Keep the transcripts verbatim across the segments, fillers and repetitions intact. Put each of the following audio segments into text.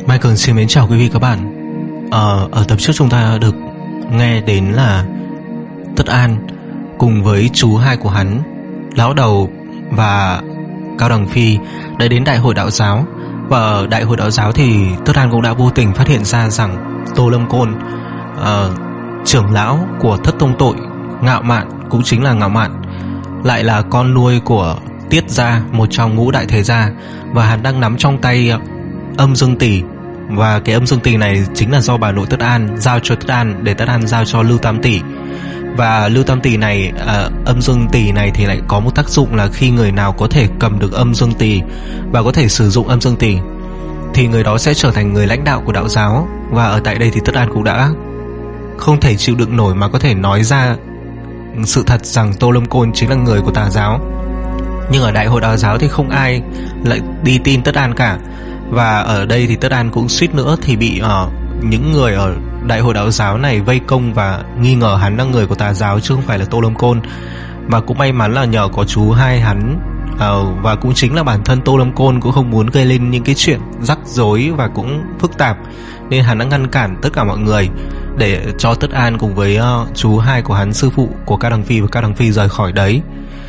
Michael xin mến chào quý vị các bạn. Ờ, ở tập trước chúng ta được nghe đến là Tất An cùng với chú hai của hắn, Lão Đầu và Cao Đằng Phi đã đến Đại hội Đạo giáo. Và ở Đại hội Đạo giáo thì Tất An cũng đã vô tình phát hiện ra rằng Tô Lâm Côn, uh, trưởng lão của Thất Tông Tội, Ngạo Mạn, cũng chính là Ngạo Mạn, lại là con nuôi của Tiết gia, một trong ngũ đại thế gia. Và hắn đang nắm trong tay âm dương tỷ. Và cái âm dương tỷ này chính là do bà nội Tất An giao cho Tất An, để Tất An giao cho Lưu Tam Tỷ. Và Lưu Tam Tỷ này, à, âm dương tỷ này thì lại có một tác dụng là khi người nào có thể cầm được âm dương tỷ và có thể sử dụng âm dương tỷ thì người đó sẽ trở thành người lãnh đạo của đạo giáo. Và ở tại đây thì Tất An cũng đã không thể chịu đựng nổi mà có thể nói ra sự thật rằng Tô Lâm Côn chính là người của tà giáo. Nhưng ở Đại hội Đạo giáo thì không ai lại đi tin Tất An cả. Và ở đây thì Tất An cũng suýt nữa thì bị uh, những người ở Đại hội Đạo giáo này vây công và nghi ngờ hắn là người của tà giáo chứ không phải là Tô Lâm Côn. Và cũng may mắn là nhờ có chú hai hắn, uh, và cũng chính là bản thân Tô Lâm Côn cũng không muốn gây lên những cái chuyện rắc rối và cũng phức tạp, nên hắn đã ngăn cản tất cả mọi người để cho Tất An cùng với uh, chú hai của hắn, sư phụ của Cao Đằng Phi và Cao Đằng Phi rời khỏi đấy.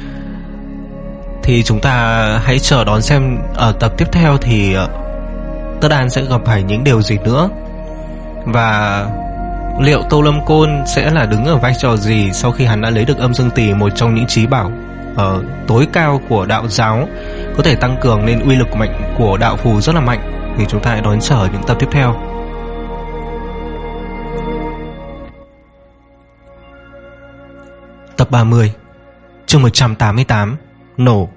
Thì chúng ta hãy chờ đón xem ở tập tiếp theo thì uh, Tất An sẽ gặp phải những điều gì nữa, và liệu Tô Lâm Côn sẽ là đứng ở vai trò gì sau khi hắn đã lấy được âm dương tỷ, một trong những trí bảo uh, tối cao của đạo giáo, có thể tăng cường nên uy lực mạnh của đạo phù rất là mạnh. Thì chúng ta hãy đón chờ những tập tiếp theo. Tập ba mươi, chương một trăm tám mươi tám, nổ.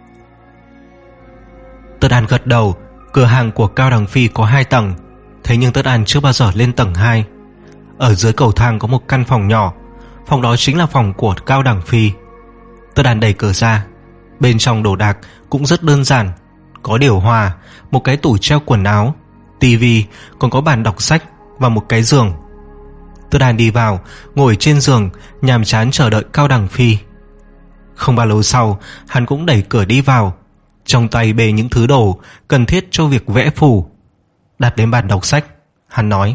Tất An gật đầu. Cửa hàng của Cao Đằng Phi có hai tầng, thế nhưng Tất An chưa bao giờ lên tầng hai. Ở dưới cầu thang có một căn phòng nhỏ, phòng đó chính là phòng của Cao Đằng Phi. Tất An đẩy cửa ra. Bên trong đồ đạc cũng rất đơn giản, có điều hòa, một cái tủ treo quần áo, tivi, còn có bàn đọc sách và một cái giường. Tất An đi vào, ngồi trên giường, nhàm chán chờ đợi Cao Đằng Phi. Không bao lâu sau, hắn cũng đẩy cửa đi vào, trong tay bê những thứ đồ cần thiết cho việc vẽ phù. Đặt đến bàn đọc sách, hắn nói: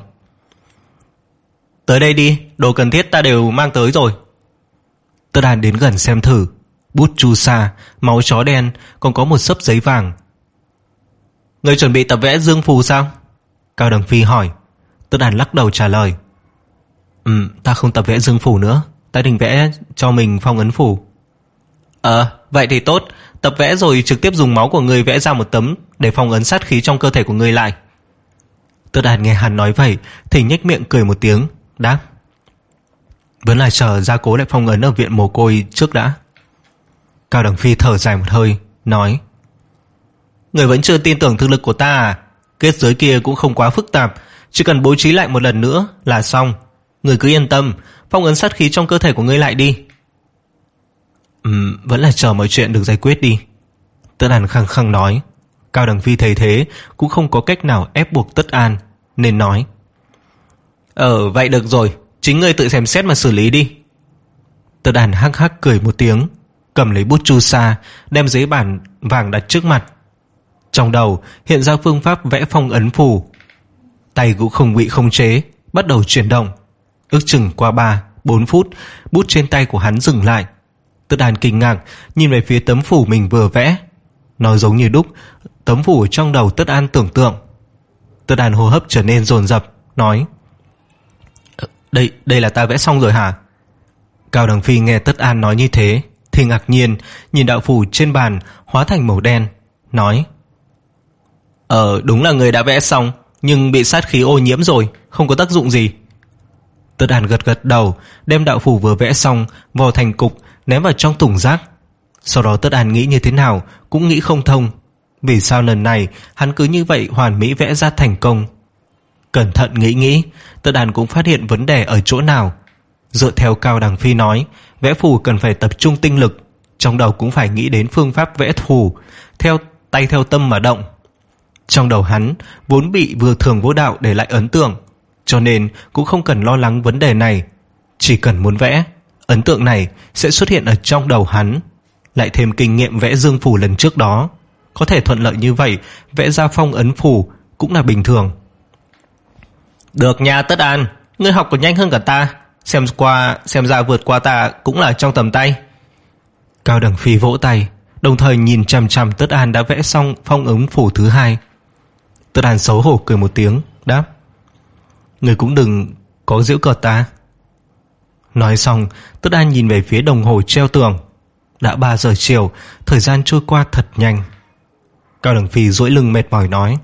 "Tới đây đi, đồ cần thiết ta đều mang tới rồi." Tất An đến gần xem thử. Bút chu sa, máu chó đen, còn có một xấp giấy vàng. "Ngươi chuẩn bị tập vẽ dương phù sao?" Cao Đằng Phi hỏi. Tất An lắc đầu trả lời: Ừ, ta không tập vẽ dương phù nữa, ta định vẽ cho mình phong ấn phù." Ờ, vậy thì tốt. Tập vẽ rồi trực tiếp dùng máu của ngươi vẽ ra một tấm để phong ấn sát khí trong cơ thể của ngươi lại. Tất An nghe hắn nói vậy thì nhếch miệng cười một tiếng, đáp: "Vẫn là chờ gia cố lại phong ấn ở viện mồ côi trước đã." Cao Đằng Phi thở dài một hơi, nói: "Người vẫn chưa tin tưởng thực lực của ta à? Kết giới kia cũng không quá phức tạp, chỉ cần bố trí lại một lần nữa là xong. Người cứ yên tâm, phong ấn sát khí trong cơ thể của ngươi lại đi." Ừm, vẫn là chờ mọi chuyện được giải quyết đi." Tất An khăng khăng nói. Cao Đằng Phi thấy thế cũng không có cách nào ép buộc Tất An, nên nói: "Ờ, vậy được rồi, chính ngươi tự xem xét mà xử lý đi." Tất An hắc hắc cười một tiếng, cầm lấy bút chu sa, đem giấy bản vàng đặt trước mặt. Trong đầu hiện ra phương pháp vẽ phong ấn phù. Tay cũng không bị khống chế, bắt đầu chuyển động. Ước chừng qua ba, bốn phút, bút trên tay của hắn dừng lại. Tất An kinh ngạc nhìn về phía tấm phù mình vừa vẽ. Nó giống như đúc tấm phù trong đầu Tất An tưởng tượng. Tất An hô hấp trở nên dồn dập, nói: Đây, đây là ta vẽ xong rồi hả?" Cao Đằng Phi nghe Tất An nói như thế thì ngạc nhiên nhìn đạo phù trên bàn hóa thành màu đen, nói: Ờ, đúng là người đã vẽ xong, nhưng bị sát khí ô nhiễm rồi, không có tác dụng gì." Tất An gật gật đầu, đem đạo phù vừa vẽ xong vò thành cục ném vào trong thùng rác. Sau đó Tất An nghĩ như thế nào cũng nghĩ không thông, vì sao lần này hắn cứ như vậy hoàn mỹ vẽ ra thành công. Cẩn thận nghĩ nghĩ, Tất An cũng phát hiện vấn đề ở chỗ nào. Dựa theo Cao Đằng Phi nói, vẽ phù cần phải tập trung tinh lực, trong đầu cũng phải nghĩ đến phương pháp vẽ phù, theo tay theo tâm mà động. Trong đầu hắn vốn bị vừa thường vô đạo để lại ấn tượng, cho nên cũng không cần lo lắng vấn đề này. Chỉ cần muốn vẽ, ấn tượng này sẽ xuất hiện ở trong đầu hắn. Lại thêm kinh nghiệm vẽ dương phù lần trước đó, có thể thuận lợi như vậy vẽ ra phong ấn phù cũng là bình thường. Được nha Tất An, ngươi học còn nhanh hơn cả ta, xem qua xem ra vượt qua ta cũng là trong tầm tay. Cao Đằng Phi vỗ tay, đồng thời nhìn chằm chằm Tất An đã vẽ xong phong ấn phủ thứ hai. Tất An xấu hổ cười một tiếng, đáp: Ngươi cũng đừng có giễu cợt ta. Nói xong, Tất An nhìn về phía đồng hồ treo tường. Đã ba giờ chiều, thời gian trôi qua thật nhanh. Cao Đằng Phi duỗi lưng mệt mỏi nói: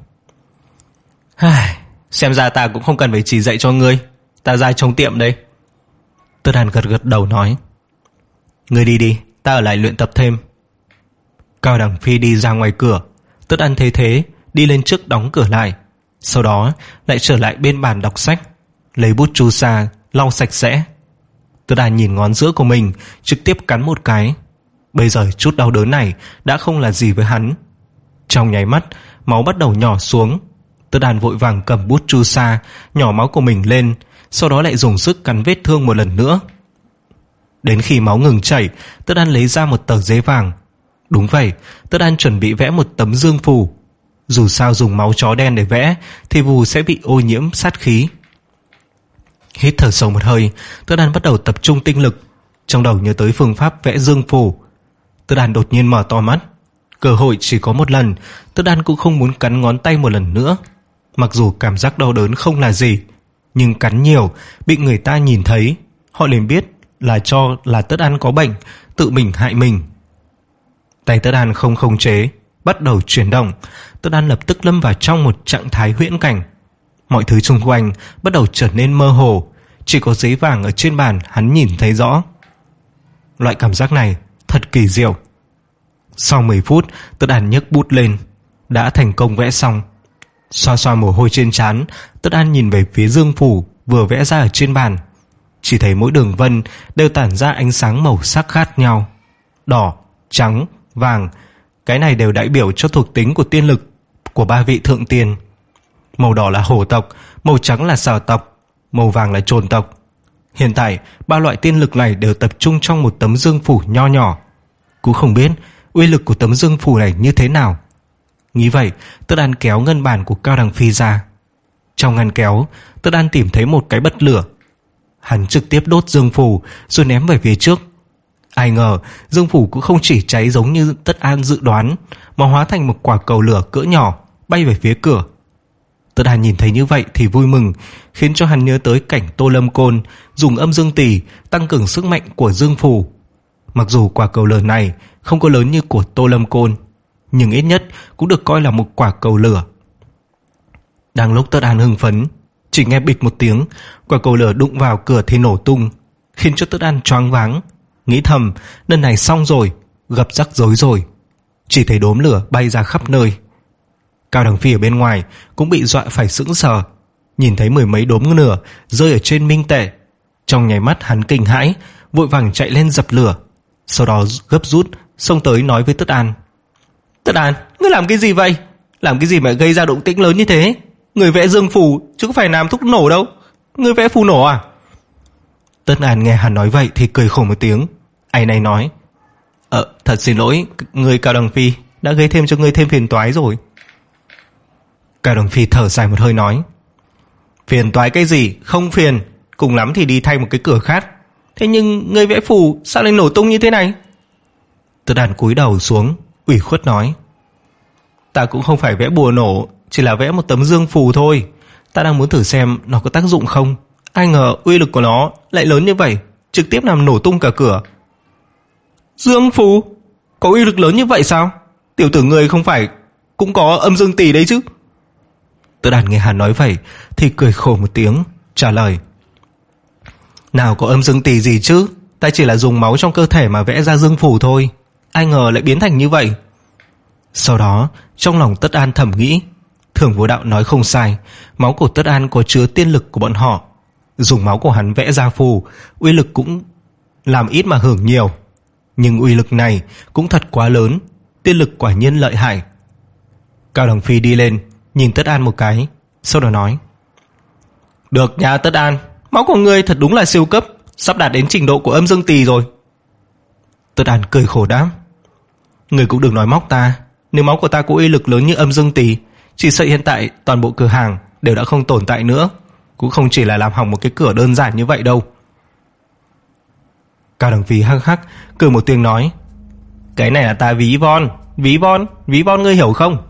Xem ra ta cũng không cần phải chỉ dạy cho ngươi, ta ra trong tiệm đây. Tất An gật gật đầu nói: Ngươi đi đi, ta ở lại luyện tập thêm. Cao Đằng Phi đi ra ngoài cửa. Tất An thấy thế, đi lên trước đóng cửa lại. Sau đó lại trở lại bên bàn đọc sách, lấy bút chu sa lau sạch sẽ. Tất An nhìn ngón giữa của mình, trực tiếp cắn một cái. Bây giờ chút đau đớn này đã không là gì với hắn. Trong nháy mắt, máu bắt đầu nhỏ xuống. Tất An vội vàng cầm bút chu sa nhỏ máu của mình lên, sau đó lại dùng sức cắn vết thương một lần nữa. Đến khi máu ngừng chảy, Tất An lấy ra một tờ giấy vàng. Đúng vậy, Tất An chuẩn bị vẽ một tấm dương phù. Dù sao dùng máu chó đen để vẽ thì phù sẽ bị ô nhiễm sát khí. Hít thở sâu một hơi, Tất An bắt đầu tập trung tinh lực, trong đầu nhớ tới phương pháp vẽ dương phù. Tất An đột nhiên mở to mắt. Cơ hội chỉ có một lần, Tất An cũng không muốn cắn ngón tay một lần nữa. Mặc dù cảm giác đau đớn không là gì, nhưng cắn nhiều, bị người ta nhìn thấy, họ liền biết là cho là Tất An có bệnh, tự mình hại mình. Tay Tất An không khống chế, bắt đầu chuyển động. Tất An lập tức lâm vào trong một trạng thái huyễn cảnh. Mọi thứ xung quanh bắt đầu trở nên mơ hồ, chỉ có giấy vàng ở trên bàn hắn nhìn thấy rõ. Loại cảm giác này thật kỳ diệu. Sau mười phút, Tất An nhấc bút lên, đã thành công vẽ xong. Xoa xoa mồ hôi trên trán, Tất An nhìn về phía dương phủ vừa vẽ ra ở trên bàn. Chỉ thấy mỗi đường vân đều tản ra ánh sáng màu sắc khác nhau: đỏ, trắng, vàng. Cái này đều đại biểu cho thuộc tính của tiên lực của ba vị thượng tiên. Màu đỏ là hổ tộc, màu trắng là xà tộc, màu vàng là trồn tộc. Hiện tại ba loại tiên lực này đều tập trung trong một tấm dương phủ nho nhỏ. Cũng không biết uy lực của tấm dương phủ này như thế nào. Nghĩ vậy, Tất An kéo ngân bàn của Cao Đằng Phi ra. Trong ngăn kéo, Tất An tìm thấy một cái bật lửa. Hắn trực tiếp đốt dương phủ rồi ném về phía trước. Ai ngờ dương phủ cũng không chỉ cháy giống như Tất An dự đoán, mà hóa thành một quả cầu lửa cỡ nhỏ bay về phía cửa. Tất An nhìn thấy như vậy thì vui mừng, khiến cho hắn nhớ tới cảnh Tô Lâm Côn dùng âm dương tỷ tăng cường sức mạnh của dương phủ. Mặc dù quả cầu lửa này không có lớn như của Tô Lâm Côn, nhưng ít nhất cũng được coi là một quả cầu lửa. Đang lúc Tất An hưng phấn, chỉ nghe bịch một tiếng, quả cầu lửa đụng vào cửa thì nổ tung, khiến cho Tất An choáng váng. Nghĩ thầm, lần này xong rồi, gặp rắc rối rồi. Chỉ thấy đốm lửa bay ra khắp nơi. Cao Đằng Phi ở bên ngoài cũng bị dọa phải sững sờ, nhìn thấy mười mấy đốm lửa rơi ở trên minh tệ. Trong nháy mắt hắn kinh hãi, vội vàng chạy lên dập lửa, sau đó gấp rút xông tới nói với Tất An: Tất An, ngươi làm cái gì vậy? Làm cái gì mà gây ra động tĩnh lớn như thế? Người vẽ dương phù chứ có phải làm thuốc nổ đâu. Ngươi vẽ phù nổ à? Tất An nghe hắn nói vậy thì cười khổ một tiếng, áy náy nói: Ờ, thật xin lỗi, người Cao Đằng Phi đã gây thêm cho ngươi thêm phiền toái rồi. Cao Đằng Phi thở dài một hơi nói: Phiền toái cái gì, không phiền, cùng lắm thì đi thay một cái cửa khác. Thế nhưng ngươi vẽ phù sao lại nổ tung như thế này? Tất An cúi đầu xuống, ủy khuất nói: Ta cũng không phải vẽ bùa nổ, chỉ là vẽ một tấm dương phù thôi. Ta đang muốn thử xem nó có tác dụng không. Ai ngờ uy lực của nó lại lớn như vậy, trực tiếp làm nổ tung cả cửa. Dương phù? Có uy lực lớn như vậy sao? Tiểu tử người không phải cũng có âm dương tỷ đấy chứ? Tất An nghe hắn nói vậy thì cười khổ một tiếng, trả lời: Nào có âm dương tỷ gì chứ, ta chỉ là dùng máu trong cơ thể mà vẽ ra dương phù thôi. Ai ngờ lại biến thành như vậy. Sau đó trong lòng Tất An thầm nghĩ, Thường Vô Đạo nói không sai, máu của Tất An có chứa tiên lực của bọn họ. Dùng máu của hắn vẽ ra phù, uy lực cũng làm ít mà hưởng nhiều. Nhưng uy lực này cũng thật quá lớn, tiên lực quả nhiên lợi hại. Cao Đằng Phi đi lên, nhìn Tất An một cái, sau đó nói: Được nha Tất An, máu của ngươi thật đúng là siêu cấp, sắp đạt đến trình độ của âm dương tỳ rồi. Tất An cười khổ đáp: Ngươi cũng đừng nói móc ta, nếu máu của ta có uy lực lớn như âm dương tỳ, Chỉ sợ hiện tại toàn bộ cửa hàng đều đã không tồn tại nữa, cũng không chỉ là làm hỏng một cái cửa đơn giản như vậy đâu. Cao Đằng Phi hắc hắc cười một tiếng nói, cái này là ta ví von, ví von, ví von ngươi hiểu không?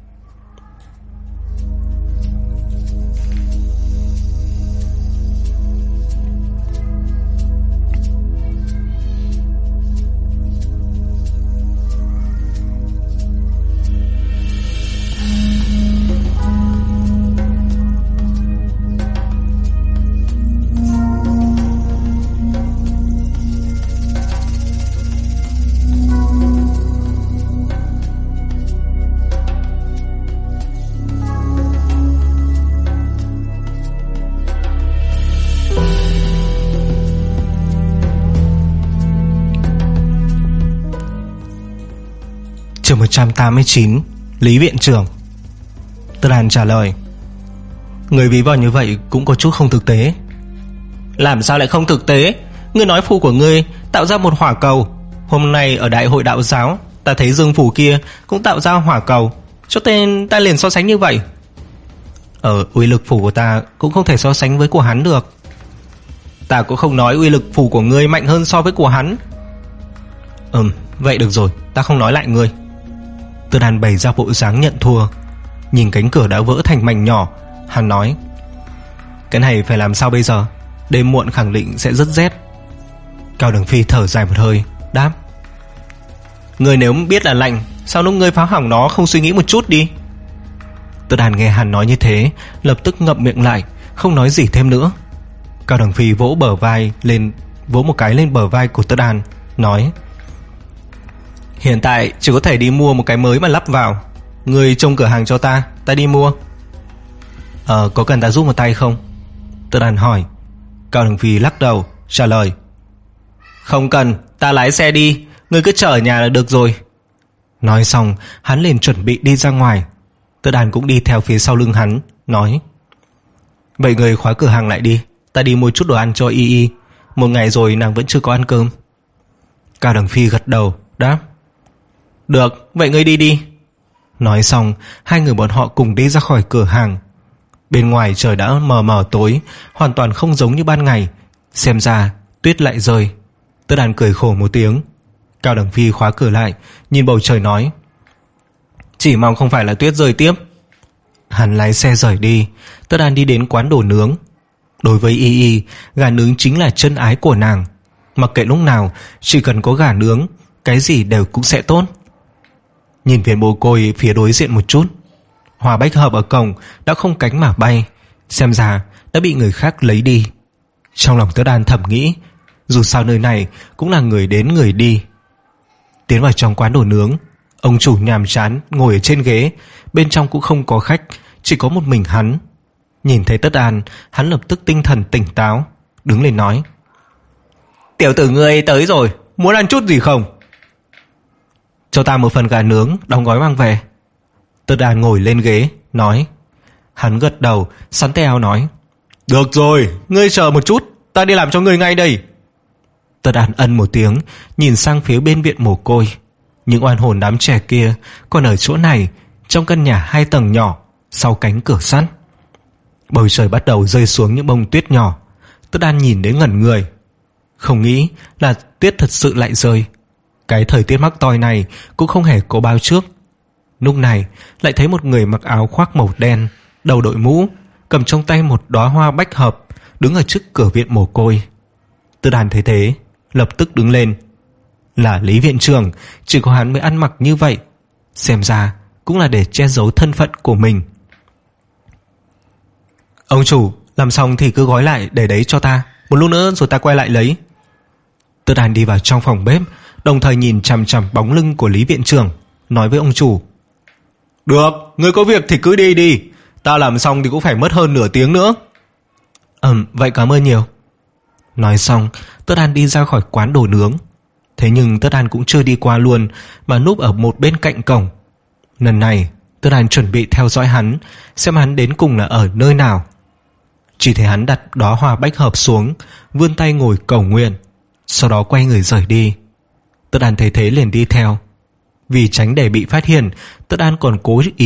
Chương một trăm tám mươi chín. Lý viện trưởng. Tất Đàn trả lời, người ví von như vậy cũng có chút không thực tế. Làm sao lại không thực tế? Ngươi nói phù của ngươi tạo ra một hỏa cầu. Hôm nay ở đại hội đạo giáo, ta thấy dương phù kia cũng tạo ra hỏa cầu, cho nên ta liền so sánh như vậy. Ở uy lực phù của ta cũng không thể so sánh với của hắn được. Ta cũng không nói uy lực phù của ngươi mạnh hơn so với của hắn. Ừm, vậy được rồi, ta không nói lại ngươi. Tất Đàn bày ra bộ dáng nhận thua. Nhìn cánh cửa đã vỡ thành mảnh nhỏ, hắn nói, cái này phải làm sao bây giờ? Đêm muộn khẳng định sẽ rất rét. Cao Đằng Phi thở dài một hơi, đáp, người nếu biết là lạnh, sao lúc ngươi phá hỏng nó không suy nghĩ một chút đi? Tất Đàn nghe hắn nói như thế, lập tức ngậm miệng lại, không nói gì thêm nữa. Cao Đằng Phi vỗ bờ vai lên, vỗ một cái lên bờ vai của Tất Đàn, nói, hiện tại chỉ có thể đi mua một cái mới mà lắp vào. Người trông cửa hàng cho ta, ta đi mua. Ờ, có cần ta giúp một tay không? Tất Đàn hỏi. Cao Đằng Phi lắc đầu, trả lời, không cần, ta lái xe đi, ngươi cứ chờ ở nhà là được rồi. Nói xong, hắn liền chuẩn bị đi ra ngoài. Tất Đàn cũng đi theo phía sau lưng hắn, nói, vậy người khóa cửa hàng lại đi, ta đi mua chút đồ ăn cho Y Y. Một ngày rồi nàng vẫn chưa có ăn cơm. Cao Đằng Phi gật đầu, đáp, được, vậy ngươi đi đi. Nói xong, hai người bọn họ cùng đi ra khỏi cửa hàng. Bên ngoài trời đã mờ mờ tối, hoàn toàn không giống như ban ngày. Xem ra tuyết lại rơi. Tất Đàn cười khổ một tiếng. Cao Đằng Phi khóa cửa lại, nhìn bầu trời nói, chỉ mong không phải là tuyết rơi tiếp. Hắn lái xe rời đi. Tất Đàn đi đến quán đồ nướng. Đối với Y Y, gà nướng chính là chân ái của nàng. Mặc kệ lúc nào, chỉ cần có gà nướng, cái gì đều cũng sẽ tốt. Nhìn viên bồ côi phía đối diện một chút, hoa bách hợp ở cổng đã không cánh mà bay, xem ra đã bị người khác lấy đi. Trong lòng Tất Đàn thầm nghĩ, dù sao nơi này cũng là người đến người đi. Tiến vào trong quán đồ nướng, ông chủ nhàm chán ngồi ở trên ghế. Bên trong cũng không có khách, chỉ có một mình hắn. Nhìn thấy Tất Đàn, hắn lập tức tinh thần tỉnh táo, đứng lên nói, tiểu tử ngươi tới rồi, muốn ăn chút gì không? Cho ta một phần gà nướng đóng gói mang về. Tất Đàn ngồi lên ghế, nói. Hắn gật đầu, sắn tay áo nói, được rồi, ngươi chờ một chút, ta đi làm cho ngươi ngay đây. Tất Đàn ân một tiếng, nhìn sang phía bên viện mồ côi. Những oan hồn đám trẻ kia còn ở chỗ này, trong căn nhà hai tầng nhỏ, sau cánh cửa sắt. Bầu trời bắt đầu rơi xuống những bông tuyết nhỏ. Tất Đàn nhìn đến ngẩn người. Không nghĩ là tuyết thật sự lại rơi. Cái thời tiết mắc toi này cũng không hề có báo trước. Lúc này lại thấy một người mặc áo khoác màu đen, đầu đội mũ, cầm trong tay một đóa hoa bách hợp, đứng ở trước cửa viện mồ côi. Tất Đàn thấy thế, lập tức đứng lên. Là Lý viện trưởng, chỉ có hắn mới ăn mặc như vậy. Xem ra cũng là để che giấu thân phận của mình. Ông chủ, làm xong thì cứ gói lại để đấy cho ta, một lúc nữa rồi ta quay lại lấy. Tất Đàn đi vào trong phòng bếp, đồng thời nhìn chằm chằm bóng lưng của Lý viện trưởng, nói với ông chủ, được, người có việc thì cứ đi đi, ta làm xong thì cũng phải mất hơn nửa tiếng nữa. Ừm, vậy cảm ơn nhiều. Nói xong, Tất Đàn đi ra khỏi quán đồ nướng. Thế nhưng Tất Đàn cũng chưa đi qua luôn, mà núp ở một bên cạnh cổng. Lần này Tất Đàn chuẩn bị theo dõi hắn, xem hắn đến cùng là ở nơi nào. Chỉ thấy hắn đặt đóa hoa bách hợp xuống, vươn tay ngồi cầu nguyện, sau đó quay người rời đi. Tất Đàn thấy thế liền đi theo. Vì tránh để bị phát hiện, Tất Đàn còn cố ý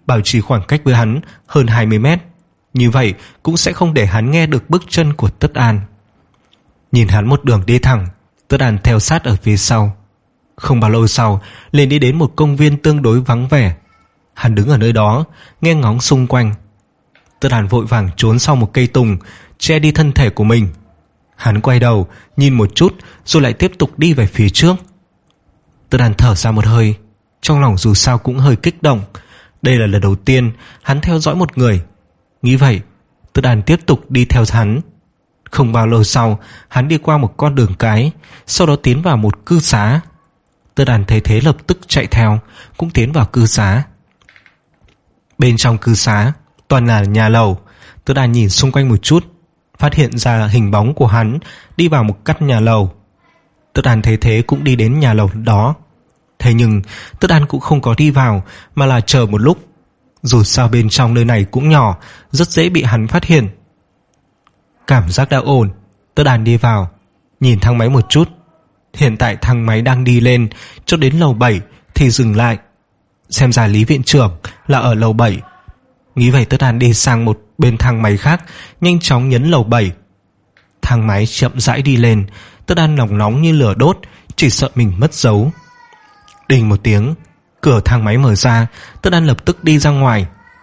bảo trì khoảng cách với hắn hơn hai mươi mét. Như vậy cũng sẽ không để hắn nghe được bước chân của Tất An. Nhìn hắn một đường đi thẳng, Tất An theo sát ở phía sau. Không bao lâu sau, liền đi đến một công viên tương đối vắng vẻ. Hắn đứng ở nơi đó, nghe ngóng xung quanh. Tất An vội vàng trốn sau một cây tùng, che đi thân thể của mình. Hắn quay đầu, nhìn một chút, rồi lại tiếp tục đi về phía trước. Tất An thở ra một hơi, trong lòng dù sao cũng hơi kích động. Đây là lần đầu tiên hắn theo dõi một người. Nghĩ vậy, Tất An tiếp tục đi theo hắn. Không bao lâu sau, hắn đi qua một con đường cái, sau đó tiến vào một cư xá. Tất An thấy thế lập tức chạy theo, cũng tiến vào cư xá. Bên trong cư xá toàn là nhà lầu. Tất An nhìn xung quanh một chút, phát hiện ra hình bóng của hắn đi vào một căn nhà lầu. Tất An thấy thế cũng đi đến nhà lầu đó. Thế nhưng Tất An cũng không có đi vào, mà là chờ một lúc. Dù sao bên trong nơi này cũng nhỏ, rất dễ bị hắn phát hiện. Cảm giác đã ổn, Tất An đi vào, nhìn thang máy một chút. Hiện tại thang máy đang đi lên cho đến lầu bảy thì dừng lại. Xem ra Lý viện trưởng là ở lầu bảy. Nghĩ vậy Tất An đi sang một bên thang máy khác, nhanh chóng nhấn lầu bảy. Thang máy chậm rãi đi lên. Tất An lòng nóng như lửa đốt, chỉ sợ mình mất dấu. Đinh một tiếng, cửa thang máy mở ra. Tất An lập tức đi ra ngoài.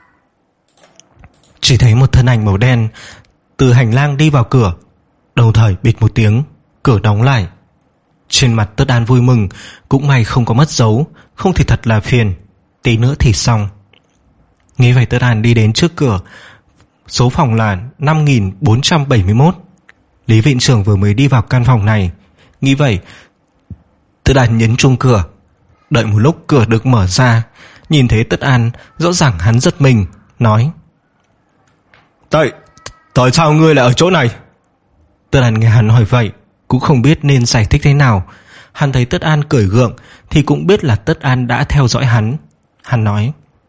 Chỉ thấy một thân ảnh màu đen từ hành lang đi vào cửa, đồng thời bịch một tiếng, cửa đóng lại. Trên mặt Tất An vui mừng, cũng may không có mất dấu, không thì thật là phiền, tí nữa thì xong. Nghĩ vậy Tất An đi đến trước cửa. Số phòng là năm nghìn bốn trăm bảy mươi mốt. Lý viện trưởng vừa mới đi vào căn phòng này. Nghĩ vậy Tất An nhấn chuông cửa. Đợi một lúc cửa được mở ra. Nhìn thấy Tất An, rõ ràng hắn giật mình, nói: Tại, tại sao ngươi lại ở chỗ này? Tất An nghe hắn hỏi vậy, cũng không biết nên giải thích thế nào. Hắn thấy Tất An cười gượng thì cũng biết là Tất An đã theo dõi hắn. Hắn nói: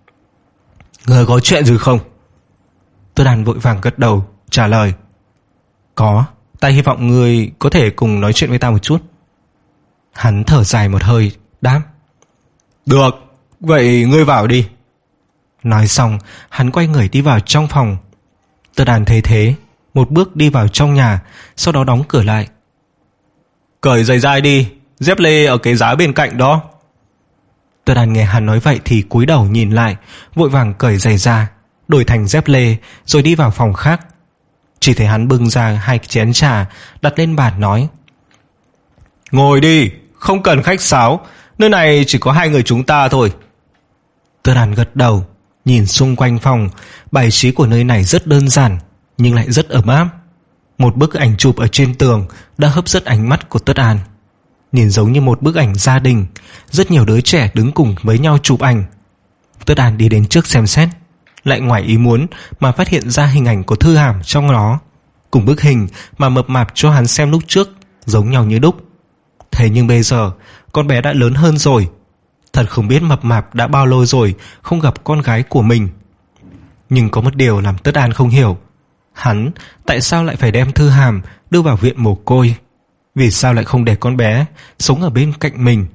Ngươi có chuyện gì không? Tất An vội vàng gật đầu, trả lời: Có, ta hy vọng ngươi có thể cùng nói chuyện với ta một chút. Hắn thở dài một hơi, đáp: Được, vậy ngươi vào đi. Nói xong, hắn quay người đi vào trong phòng. Tất An thấy thế, một bước đi vào trong nhà, sau đó đóng cửa lại. Cởi giày dai đi, dép lê ở cái giá bên cạnh đó. Tất An nghe hắn nói vậy thì cúi đầu nhìn lại, vội vàng cởi giày ra, đổi thành dép lê, rồi đi vào phòng khác. Chỉ thấy hắn bưng ra hai chén trà, đặt lên bàn nói: Ngồi đi, không cần khách sáo, nơi này chỉ có hai người chúng ta thôi. Tất An gật đầu, nhìn xung quanh phòng. Bài trí của nơi này rất đơn giản, nhưng lại rất ấm áp. Một bức ảnh chụp ở trên tường đã hấp dẫn ánh mắt của Tất An. Nhìn giống như một bức ảnh gia đình, rất nhiều đứa trẻ đứng cùng với nhau chụp ảnh. Tất An đi đến trước xem xét, lại ngoài ý muốn mà phát hiện ra hình ảnh của Thư Hàm trong đó, cùng bức hình mà mập mạp cho hắn xem lúc trước giống nhau như đúc. Thế nhưng bây giờ con bé đã lớn hơn rồi. Thật không biết mập mạp đã bao lâu rồi không gặp con gái của mình. Nhưng có một điều làm Tất An không hiểu: hắn tại sao lại phải đem Thư Hàm đưa vào viện mồ côi? Vì sao lại không để con bé sống ở bên cạnh mình?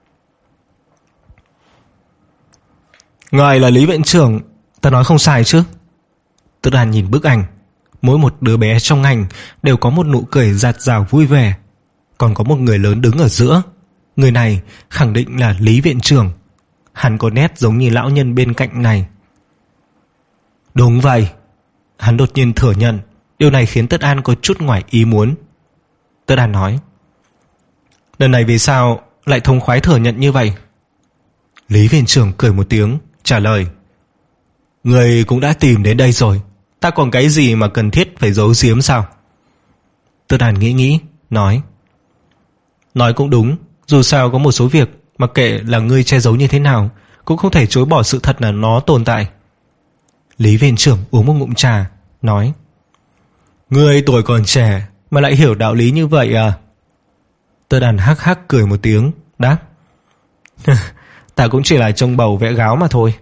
Ngài là Lý viện trưởng, ta nói không sai chứ? Tất An nhìn bức ảnh. Mỗi một đứa bé trong ảnh đều có một nụ cười rạt rào vui vẻ. Còn có một người lớn đứng ở giữa. Người này khẳng định là Lý viện trưởng. Hắn có nét giống như lão nhân bên cạnh này. Đúng vậy. Hắn đột nhiên thừa nhận. Điều này khiến Tất An có chút ngoài ý muốn. Tất An nói: Lần này vì sao lại thông khoái thừa nhận như vậy? Lý viện trưởng cười một tiếng, trả lời: Người cũng đã tìm đến đây rồi, ta còn cái gì mà cần thiết phải giấu giếm sao? Tất An nghĩ nghĩ, nói: Nói cũng đúng, dù sao có một số việc mặc kệ là ngươi che giấu như thế nào cũng không thể chối bỏ sự thật là nó tồn tại. Lý viện trưởng uống một ngụm trà, nói: Ngươi tuổi còn trẻ mà lại hiểu đạo lý như vậy à? Tất An hắc hắc cười một tiếng, đáp: Ta cũng chỉ là trông bầu vẽ gáo mà thôi.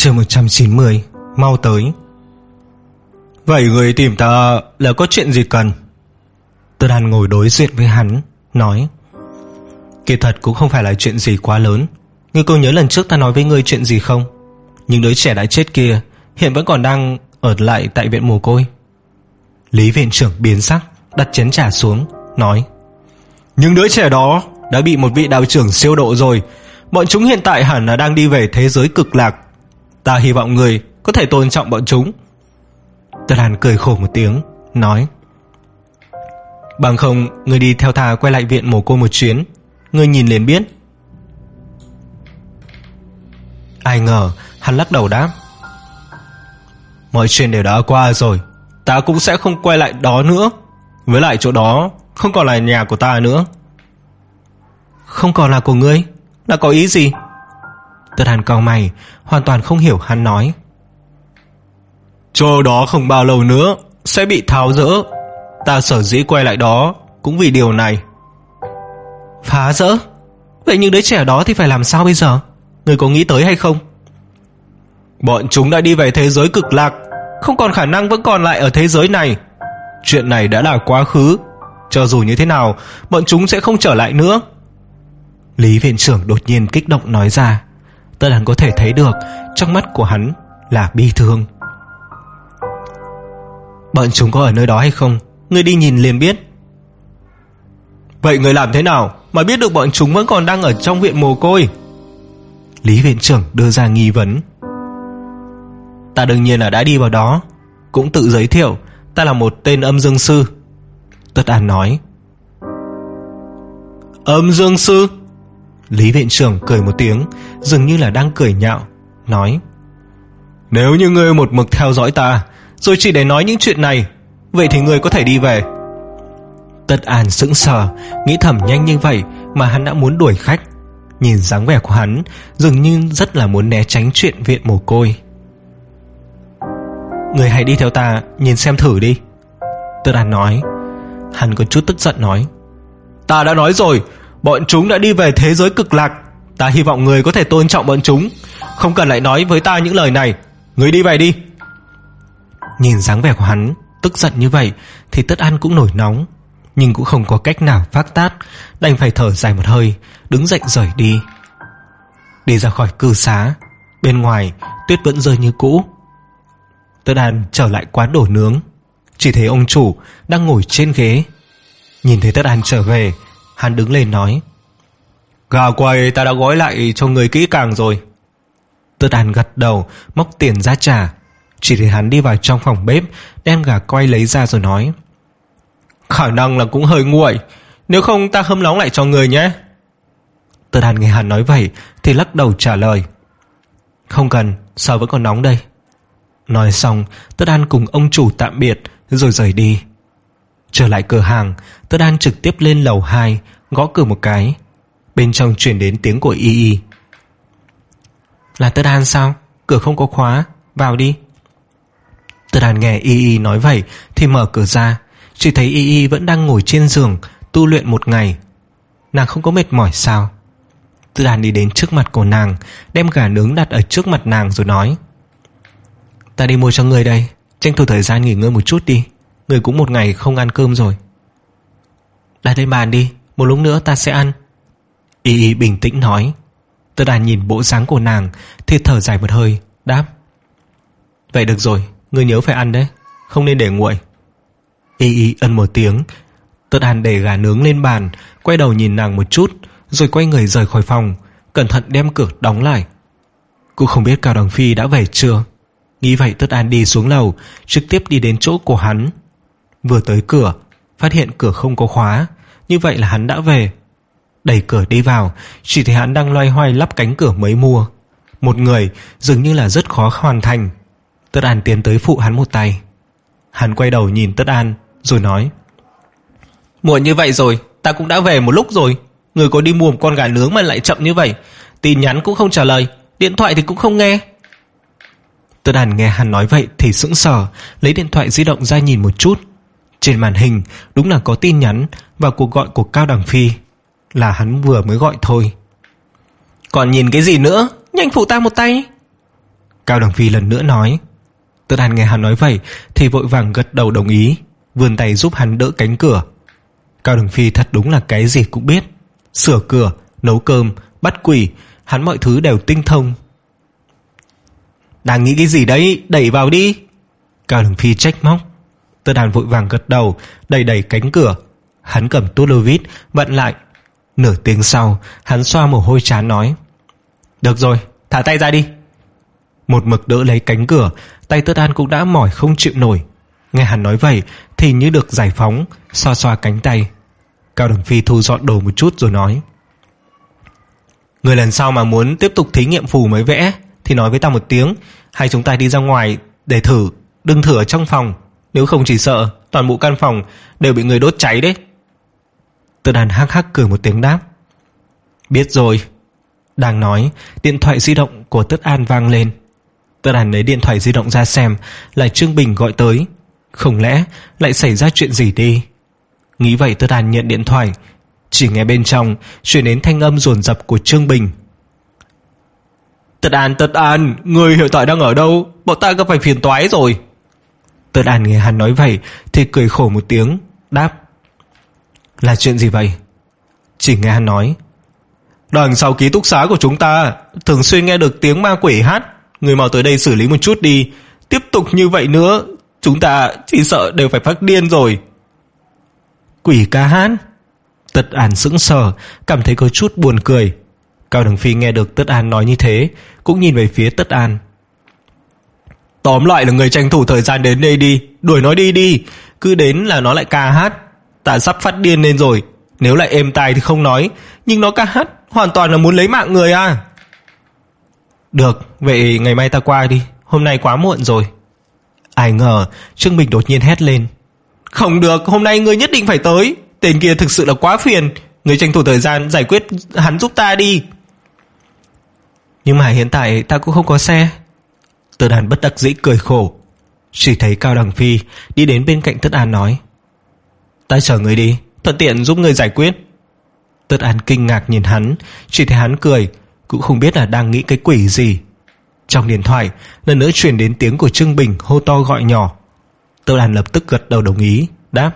Chương một trăm chín mươi. Mau tới. Vậy người tìm ta là có chuyện gì cần? Tư Đàn ngồi đối diện với hắn, nói: Kỳ thật cũng không phải là chuyện gì quá lớn. Ngươi có nhớ lần trước ta nói với ngươi chuyện gì không? Những đứa trẻ đã chết kia hiện vẫn còn đang ở lại tại viện mồ côi. Lý viện trưởng biến sắc, đặt chén trà xuống, nói: Những đứa trẻ đó đã bị một vị đạo trưởng siêu độ rồi. Bọn chúng hiện tại hẳn là đang đi về thế giới cực lạc. Ta hy vọng người có thể tôn trọng bọn chúng. Tư Đàn cười khổ một tiếng, nói: Bằng không người đi theo ta quay lại viện mồ côi một chuyến, ngươi nhìn liền biết. Ai ngờ hắn lắc đầu đáp: Mọi chuyện đều đã qua rồi, ta cũng sẽ không quay lại đó nữa. Với lại chỗ đó không còn là nhà của ta nữa. Không còn là của ngươi? Là có ý gì? Tư Đàn cau mày, hoàn toàn không hiểu hắn nói. Chỗ đó không bao lâu nữa sẽ bị tháo dỡ. Ta sở dĩ quay lại đó cũng vì điều này. Phá rỡ? Vậy những đứa trẻ đó thì phải làm sao bây giờ? Ngươi có nghĩ tới hay không? Bọn chúng đã đi về thế giới cực lạc, không còn khả năng vẫn còn lại ở thế giới này. Chuyện này đã là quá khứ. Cho dù như thế nào, bọn chúng sẽ không trở lại nữa. Lý viện trưởng đột nhiên kích động nói ra. Tư Đàn có thể thấy được trong mắt của hắn là bi thương. Bọn chúng có ở nơi đó hay không? Ngươi đi nhìn liền biết. Vậy ngươi làm thế nào mà biết được bọn chúng vẫn còn đang ở trong viện mồ côi? Lý viện trưởng đưa ra nghi vấn. Ta đương nhiên là đã đi vào đó, cũng tự giới thiệu ta là một tên âm dương sư. Tất An nói. Âm dương sư? Lý viện trưởng cười một tiếng, dường như là đang cười nhạo, nói: Nếu như ngươi một mực theo dõi ta rồi chỉ để nói những chuyện này, vậy thì ngươi có thể đi về. Tất An sững sờ, nghĩ thầm nhanh như vậy mà hắn đã muốn đuổi khách. Nhìn dáng vẻ của hắn dường như rất là muốn né tránh chuyện viện mồ côi. Ngươi hãy đi theo ta nhìn xem thử đi, Tất An nói. Hắn có chút tức giận nói: Ta đã nói rồi, bọn chúng đã đi về thế giới cực lạc. Ta hy vọng người có thể tôn trọng bọn chúng, không cần lại nói với ta những lời này. Người đi về đi. Nhìn dáng vẻ của hắn tức giận như vậy thì Tất An cũng nổi nóng, nhưng cũng không có cách nào phát tác, đành phải thở dài một hơi, đứng dậy rời đi. Đi ra khỏi cư xá, bên ngoài tuyết vẫn rơi như cũ. Tất An trở lại quán đồ nướng, chỉ thấy ông chủ đang ngồi trên ghế. Nhìn thấy Tất An trở về, hắn đứng lên nói: Gà quay ta đã gói lại cho người kỹ càng rồi. Tất An gật đầu, móc tiền ra trả. Chỉ thấy hắn đi vào trong phòng bếp, đem gà quay lấy ra rồi nói: Khả năng là cũng hơi nguội, nếu không ta hâm nóng lại cho người nhé. Tất An nghe hắn nói vậy thì lắc đầu trả lời: Không cần, sao vẫn còn nóng đây. Nói xong, Tất An cùng ông chủ tạm biệt rồi rời đi. Trở lại cửa hàng, Tất An trực tiếp lên lầu hai, gõ cửa một cái. Bên trong truyền đến tiếng của Y Y. Là Tất An sao? Cửa không có khóa, vào đi. Tất An nghe Y Y nói vậy thì mở cửa ra, chỉ thấy Y Y vẫn đang ngồi trên giường tu luyện một ngày. Nàng không có mệt mỏi sao? Tất An đi đến trước mặt của nàng, đem gà nướng đặt ở trước mặt nàng rồi nói: Ta đi mua cho người đây, tranh thủ thời gian nghỉ ngơi một chút đi. Người cũng một ngày không ăn cơm rồi. Đặt lên bàn đi, một lúc nữa ta sẽ ăn. Y Y bình tĩnh nói. Tất An nhìn bộ dáng của nàng thì thở dài một hơi, đáp: Vậy được rồi, ngươi nhớ phải ăn đấy, không nên để nguội. Y Y ân một tiếng. Tất An để gà nướng lên bàn, quay đầu nhìn nàng một chút, rồi quay người rời khỏi phòng, cẩn thận đem cửa đóng lại. Cũng không biết Cao Đằng Phi đã về chưa. Nghĩ vậy Tất An đi xuống lầu, trực tiếp đi đến chỗ của hắn. Vừa tới cửa, phát hiện cửa không có khóa, như vậy là hắn đã về. Đẩy cửa đi vào, chỉ thấy hắn đang loay hoay lắp cánh cửa mới mua. Một người dường như là rất khó hoàn thành. Tất An tiến tới phụ hắn một tay. Hắn quay đầu nhìn Tất An rồi nói: Muộn như vậy rồi, ta cũng đã về một lúc rồi. Người có đi mua một con gà nướng mà lại chậm như vậy, tin nhắn cũng không trả lời, điện thoại thì cũng không nghe. Tất An nghe hắn nói vậy thì sững sờ, lấy điện thoại di động ra nhìn một chút. Trên màn hình đúng là có tin nhắn và cuộc gọi của Cao Đằng Phi, là hắn vừa mới gọi thôi. Còn nhìn cái gì nữa, nhanh phụ ta một tay. Cao Đằng Phi lần nữa nói. Tất An nghe hắn nói vậy thì vội vàng gật đầu đồng ý, vươn tay giúp hắn đỡ cánh cửa. Cao Đằng Phi thật đúng là cái gì cũng biết, sửa cửa, nấu cơm, bắt quỷ, hắn mọi thứ đều tinh thông. Đang nghĩ cái gì đấy, đẩy vào đi. Cao Đằng Phi trách móc. Tất An vội vàng gật đầu, đẩy đẩy cánh cửa. Hắn cầm tua lơ vít vặn lại. Nửa tiếng sau, hắn xoa mồ hôi trán nói: Được rồi, thả tay ra đi. Một mực đỡ lấy cánh cửa, tay Tất An cũng đã mỏi không chịu nổi. Nghe hắn nói vậy thì như được giải phóng, xoa xoa cánh tay. Cao Đằng Phi thu dọn đồ một chút rồi nói: Người lần sau mà muốn tiếp tục thí nghiệm phù mới vẽ thì nói với ta một tiếng, hay chúng ta đi ra ngoài để thử, đừng thử ở trong phòng, nếu không chỉ sợ toàn bộ căn phòng đều bị người đốt cháy đấy. Tất An hắc hắc cười một tiếng đáp: Biết rồi. Đang nói, điện thoại di động của Tất An vang lên. Tất An lấy điện thoại di động ra xem là Trương Bình gọi tới. Không lẽ lại xảy ra chuyện gì đi? Nghĩ vậy Tất An nhận điện thoại. Chỉ nghe bên trong truyền đến thanh âm dồn dập của Trương Bình: Tất An, Tất An, người hiện tại đang ở đâu? Bọn ta gặp phải phiền toái rồi. Tất An nghe hắn nói vậy thì cười khổ một tiếng, đáp: Là chuyện gì vậy? Chỉ nghe hắn nói: Đằng sau ký túc xá của chúng ta thường xuyên nghe được tiếng ma quỷ hát, người mau tới đây xử lý một chút đi. Tiếp tục như vậy nữa chúng ta chỉ sợ đều phải phát điên rồi. Quỷ ca hát? Tất An sững sờ, cảm thấy có chút buồn cười. Cao Đằng Phi nghe được Tất An nói như thế cũng nhìn về phía Tất An. Tóm lại là người tranh thủ thời gian đến đây đi, đuổi nó đi đi. Cứ đến là nó lại ca hát, ta sắp phát điên lên rồi. Nếu lại êm tai thì không nói, nhưng nó ca hát hoàn toàn là muốn lấy mạng người à. Được, vậy ngày mai ta qua đi, hôm nay quá muộn rồi. Ai ngờ Trương Bình đột nhiên hét lên: Không được, hôm nay ngươi nhất định phải tới. Tên kia thực sự là quá phiền, ngươi tranh thủ thời gian giải quyết hắn giúp ta đi. Nhưng mà hiện tại ta cũng không có xe. Tất An bất đắc dĩ cười khổ. Chỉ thấy Cao Đằng Phi đi đến bên cạnh Tất An nói: Ta chở người đi, thuận tiện giúp người giải quyết. Tất An kinh ngạc nhìn hắn, chỉ thấy hắn cười, cũng không biết là đang nghĩ cái quỷ gì. Trong điện thoại lần nữa truyền đến tiếng của Trương Bình hô to gọi nhỏ. Tất An lập tức gật đầu đồng ý, đáp: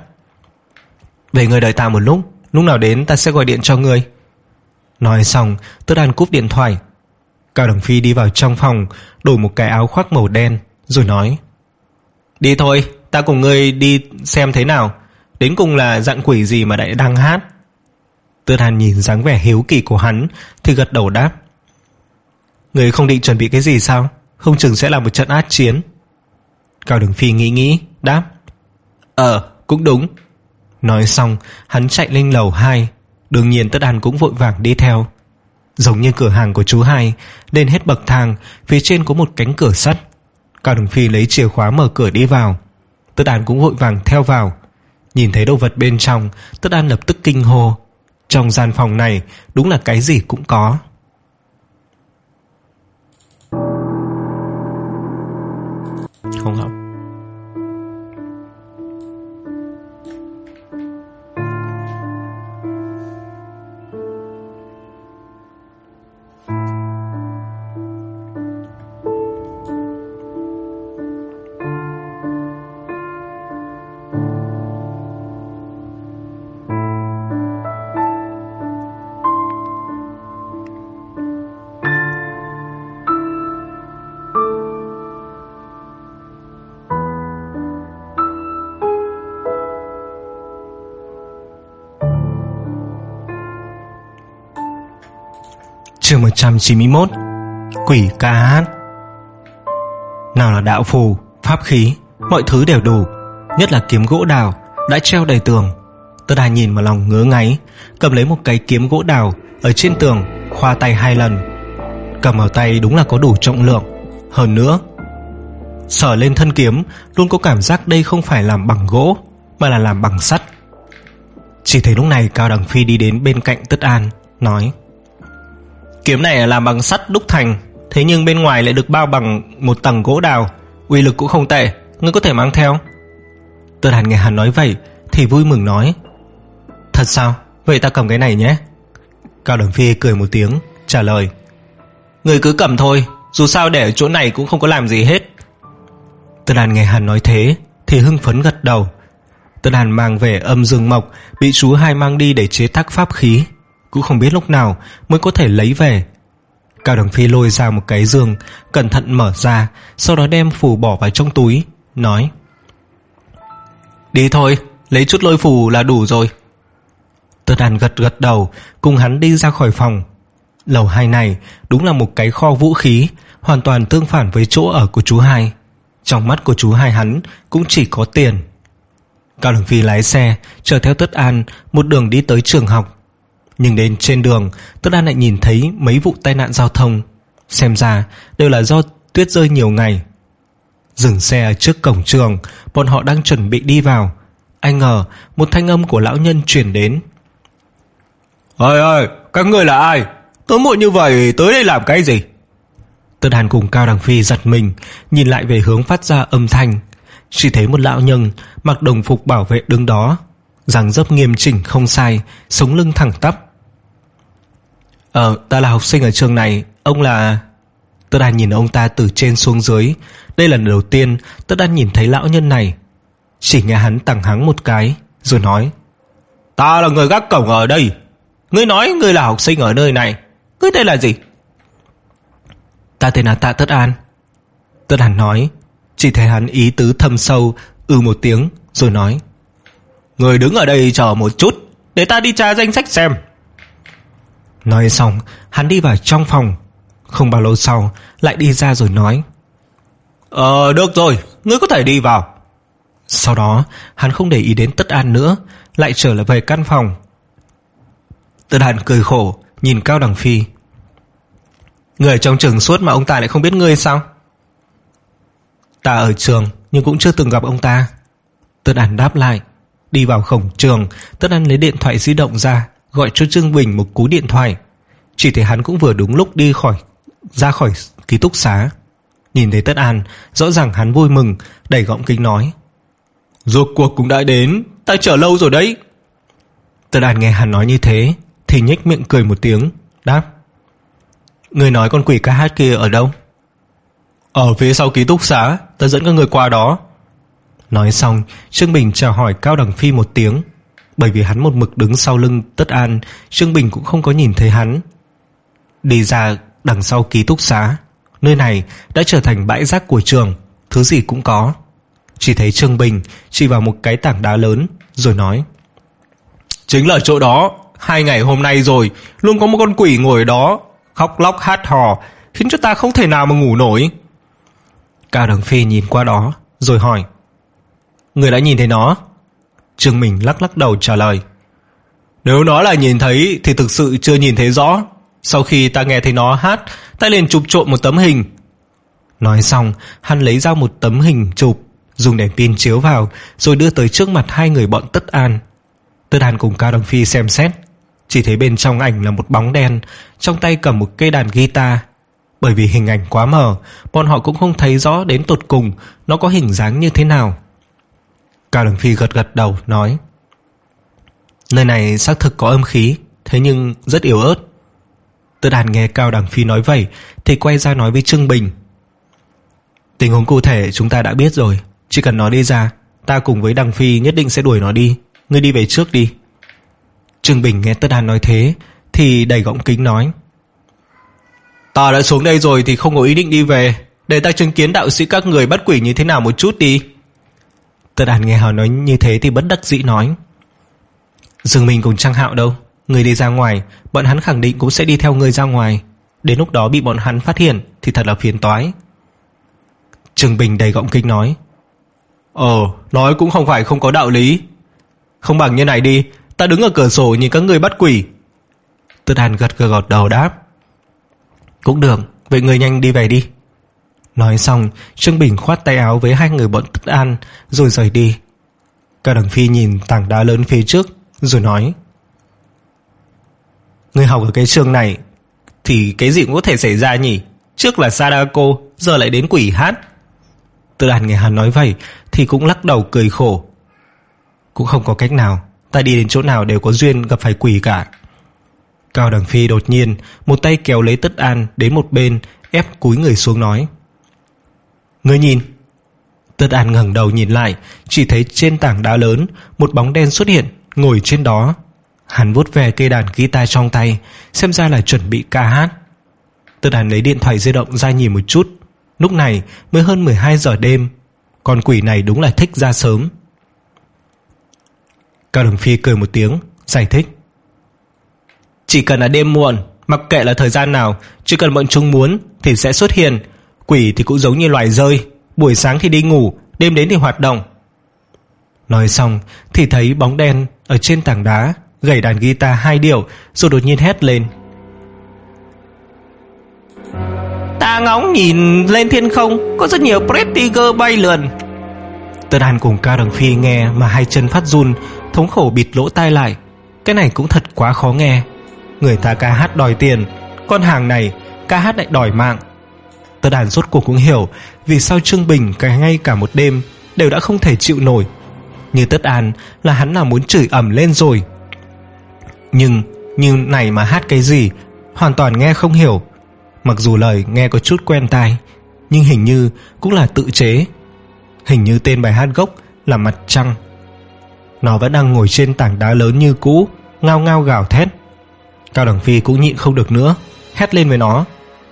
Về người đợi ta một lúc, lúc nào đến ta sẽ gọi điện cho ngươi. Nói xong Tất An cúp điện thoại. Cao Đằng Phi đi vào trong phòng, đổi một cái áo khoác màu đen, rồi nói: Đi thôi, ta cùng ngươi đi xem thế nào, đến cùng là dạng quỷ gì mà lại đang hát. Tất An nhìn dáng vẻ hiếu kỳ của hắn thì gật đầu đáp: Ngươi không định chuẩn bị cái gì sao? Không chừng sẽ là một trận át chiến. Cao Đằng Phi nghĩ nghĩ, đáp: Ờ, cũng đúng. Nói xong hắn chạy lên lầu hai. Đương nhiên Tất An cũng vội vàng đi theo. Giống như cửa hàng của chú hai, lên hết bậc thang, phía trên có một cánh cửa sắt. Cao Đằng Phi lấy chìa khóa mở cửa đi vào. Tất An cũng vội vàng theo vào. Nhìn thấy đồ vật bên trong, Tất An lập tức kinh hô. Trong gian phòng này đúng là cái gì cũng có. Không học. Chương một trăm chín mươi mốt. Quỷ ca hát. Nào là đạo phù, pháp khí, mọi thứ đều đủ, nhất là kiếm gỗ đào đã treo đầy tường. Tất An nhìn mà lòng ngứa ngáy, cầm lấy một cái kiếm gỗ đào ở trên tường, khoa tay hai lần. Cầm ở tay đúng là có đủ trọng lượng. Hơn nữa, sờ lên thân kiếm luôn có cảm giác đây không phải làm bằng gỗ mà là làm bằng sắt. Chỉ thấy lúc này Cao Đằng Phi đi đến bên cạnh Tất An, nói: Kiếm này là làm bằng sắt đúc thành, thế nhưng bên ngoài lại được bao bằng một tầng gỗ đào, uy lực cũng không tệ, ngươi có thể mang theo. Tất An nghe hắn nói vậy thì vui mừng nói: Thật sao? Vậy ta cầm cái này nhé. Cao Đằng Phi cười một tiếng trả lời: Ngươi cứ cầm thôi, Dù sao để ở chỗ này cũng không có làm gì hết. Tất Đàn nghe hắn nói thế thì hưng phấn gật đầu. Tất Đàn mang về âm dương mộc bị chú hai mang đi để chế tác pháp khí, cũng không biết lúc nào mới có thể lấy về. Cao Đằng Phi lôi ra một cái giường, cẩn thận mở ra, sau đó đem phù bỏ vào trong túi, nói: đi thôi, lấy chút lôi phù là đủ rồi. Tất Đàn gật gật đầu, cùng hắn đi ra khỏi phòng. Lầu hai này đúng là một cái kho vũ khí, hoàn toàn tương phản với chỗ ở của chú hai. Trong mắt của chú hai hắn cũng chỉ có tiền. Cao Đằng Phi lái xe chở theo Tất An một đường đi tới trường học. Nhưng đến trên đường, Tất An lại nhìn thấy mấy vụ tai nạn giao thông, xem ra đều là do tuyết rơi nhiều ngày. Dừng xe ở trước cổng trường, bọn họ đang chuẩn bị đi vào, ai ngờ một thanh âm của lão nhân truyền đến: ơi ơi, các ngươi là ai? Tối muộn như vậy tới đây làm cái gì? Tất Đàn cùng Cao Đằng Phi giật mình, nhìn lại về hướng phát ra âm thanh, chỉ thấy một lão nhân mặc đồng phục bảo vệ đứng đó, dáng dấp nghiêm chỉnh không sai, sống lưng thẳng tắp. Ờ, ta là học sinh ở trường này, ông là... Tất Đàn nhìn ông ta từ trên xuống dưới. Đây là lần đầu tiên Tất Đàn nhìn thấy lão nhân này. Chỉ nghe hắn tằng hắng một cái rồi nói: ta là người gác cổng ở đây. Ngươi nói ngươi là học sinh ở nơi này, ngươi đây là gì? Ta tên là Tạ Tất An. Tất Đàn nói. Chỉ thấy hắn ý tứ thâm sâu, ừ một tiếng rồi nói: người đứng ở đây chờ một chút, để ta đi tra danh sách xem. Nói xong hắn đi vào trong phòng. Không bao lâu sau lại đi ra rồi nói: Ờ được rồi, ngươi có thể đi vào. Sau đó hắn không để ý đến Tất An nữa, lại trở lại về căn phòng. Tất An cười khổ nhìn Cao Đằng Phi: người ở trong trường suốt mà ông ta lại không biết ngươi sao? Ta ở trường nhưng cũng chưa từng gặp ông ta. Tất An đáp lại. Đi vào cổng trường, Tất An lấy điện thoại di động ra, gọi cho Trương Bình một cú điện thoại. Chỉ thấy hắn cũng vừa đúng lúc đi khỏi ra khỏi ký túc xá. Nhìn thấy Tất An, rõ ràng hắn vui mừng, đẩy gọng kính nói: rốt cuộc cũng đã đến, ta chờ lâu rồi đấy. Tất An nghe hắn nói như thế thì nhếch miệng cười một tiếng, đáp: người nói con quỷ ca hát kia ở đâu? Ở phía sau ký túc xá, ta dẫn các người qua đó. Nói xong, Trương Bình chào hỏi Cao Đằng Phi một tiếng. Bởi vì hắn một mực đứng sau lưng Tất An, Trương Bình cũng không có nhìn thấy hắn. Đi ra đằng sau ký túc xá, nơi này đã trở thành bãi rác của trường, thứ gì cũng có. Chỉ thấy Trương Bình chỉ vào một cái tảng đá lớn rồi nói: chính là chỗ đó, hai ngày hôm nay rồi luôn có một con quỷ ngồi ở đó, khóc lóc hát hò, khiến cho ta không thể nào mà ngủ nổi. Cao Đằng Phi nhìn qua đó rồi hỏi: người đã nhìn thấy nó? Trương Bình lắc lắc đầu trả lời: nếu nó là nhìn thấy thì thực sự chưa nhìn thấy rõ. Sau khi ta nghe thấy nó hát, ta liền chụp trộm một tấm hình. Nói xong hắn lấy ra một tấm hình chụp, dùng đèn pin chiếu vào, rồi đưa tới trước mặt hai người bọn Tất An. Tất An cùng Cao Đằng Phi xem xét, chỉ thấy bên trong ảnh là một bóng đen, trong tay cầm một cây đàn guitar. Bởi vì hình ảnh quá mờ, bọn họ cũng không thấy rõ đến tột cùng nó có hình dáng như thế nào. Cao Đằng Phi gật gật đầu nói: nơi này xác thực có âm khí, thế nhưng rất yếu ớt. Tất Đàn nghe Cao Đằng Phi nói vậy thì quay ra nói với Trương Bình: tình huống cụ thể chúng ta đã biết rồi, chỉ cần nó đi ra, ta cùng với Đằng Phi nhất định sẽ đuổi nó đi. Ngươi đi về trước đi. Trương Bình nghe Tất Đàn nói thế thì đẩy gọng kính nói: ta đã xuống đây rồi thì không có ý định đi về, để ta chứng kiến đạo sĩ các người bắt quỷ như thế nào một chút đi. Tất Đàn nghe hắn nói như thế thì bất đắc dĩ nói: Dương Minh cùng Trang Hạo đâu? Người đi ra ngoài, bọn hắn khẳng định cũng sẽ đi theo người ra ngoài. Đến lúc đó bị bọn hắn phát hiện thì thật là phiền toái. Trương Bình đầy gọng kính nói: Ờ, nói cũng không phải không có đạo lý. Không bằng như này đi, ta đứng ở cửa sổ nhìn các người bắt quỷ. Tất Đàn gật gật gật đầu đáp: cũng được, vậy người nhanh đi về đi. Nói xong, Trương Bình khoát tay áo với hai người bọn Tất An rồi rời đi. Cao Đằng Phi nhìn tảng đá lớn phía trước rồi nói: người học ở cái trường này thì cái gì cũng có thể xảy ra nhỉ? Trước là Sadako, giờ lại đến quỷ hát. Tất Đàn nghe hắn nói vậy thì cũng lắc đầu cười khổ: cũng không có cách nào, ta đi đến chỗ nào đều có duyên gặp phải quỷ cả. Cao Đằng Phi đột nhiên một tay kéo lấy Tất An đến một bên, ép cúi người xuống nói: Ngươi nhìn. Tất An ngẩng đầu nhìn lại, chỉ thấy trên tảng đá lớn một bóng đen xuất hiện, ngồi trên đó. Hắn vuốt về cây đàn guitar trong tay, xem ra là chuẩn bị ca hát. Tất An lấy điện thoại di động ra nhìn một chút. Lúc này mới hơn mười hai giờ đêm. Con quỷ này đúng là thích ra sớm. Cao Đường Phi cười một tiếng, giải thích: Chỉ cần là đêm muộn, mặc kệ là thời gian nào, chỉ cần bọn chúng muốn thì sẽ xuất hiện. Quỷ thì cũng giống như loài rơi, buổi sáng thì đi ngủ, đêm đến thì hoạt động. Nói xong thì thấy bóng đen ở trên tảng đá gảy đàn guitar hai điệu, rồi đột nhiên hét lên: Ta ngóng nhìn lên thiên không, có rất nhiều pretty girl bay lượn. Tất An cùng Cao Đường Phi nghe mà hai chân phát run, thống khổ bịt lỗ tai lại. Cái này cũng thật quá khó nghe. Người ta ca hát đòi tiền, con hàng này ca hát lại đòi mạng. Tất An rốt cuộc cũng hiểu vì sao Trương Bình cái ngay cả một đêm đều đã không thể chịu nổi. Như Tất An là hắn nào muốn chửi ầm lên rồi. Nhưng như này mà hát cái gì hoàn toàn nghe không hiểu. Mặc dù lời nghe có chút quen tai, nhưng hình như cũng là tự chế. Hình như tên bài hát gốc là Mặt Trăng. Nó vẫn đang ngồi trên tảng đá lớn như cũ, ngao ngao gào thét. Cao Đằng Phi cũng nhịn không được nữa, hét lên với nó: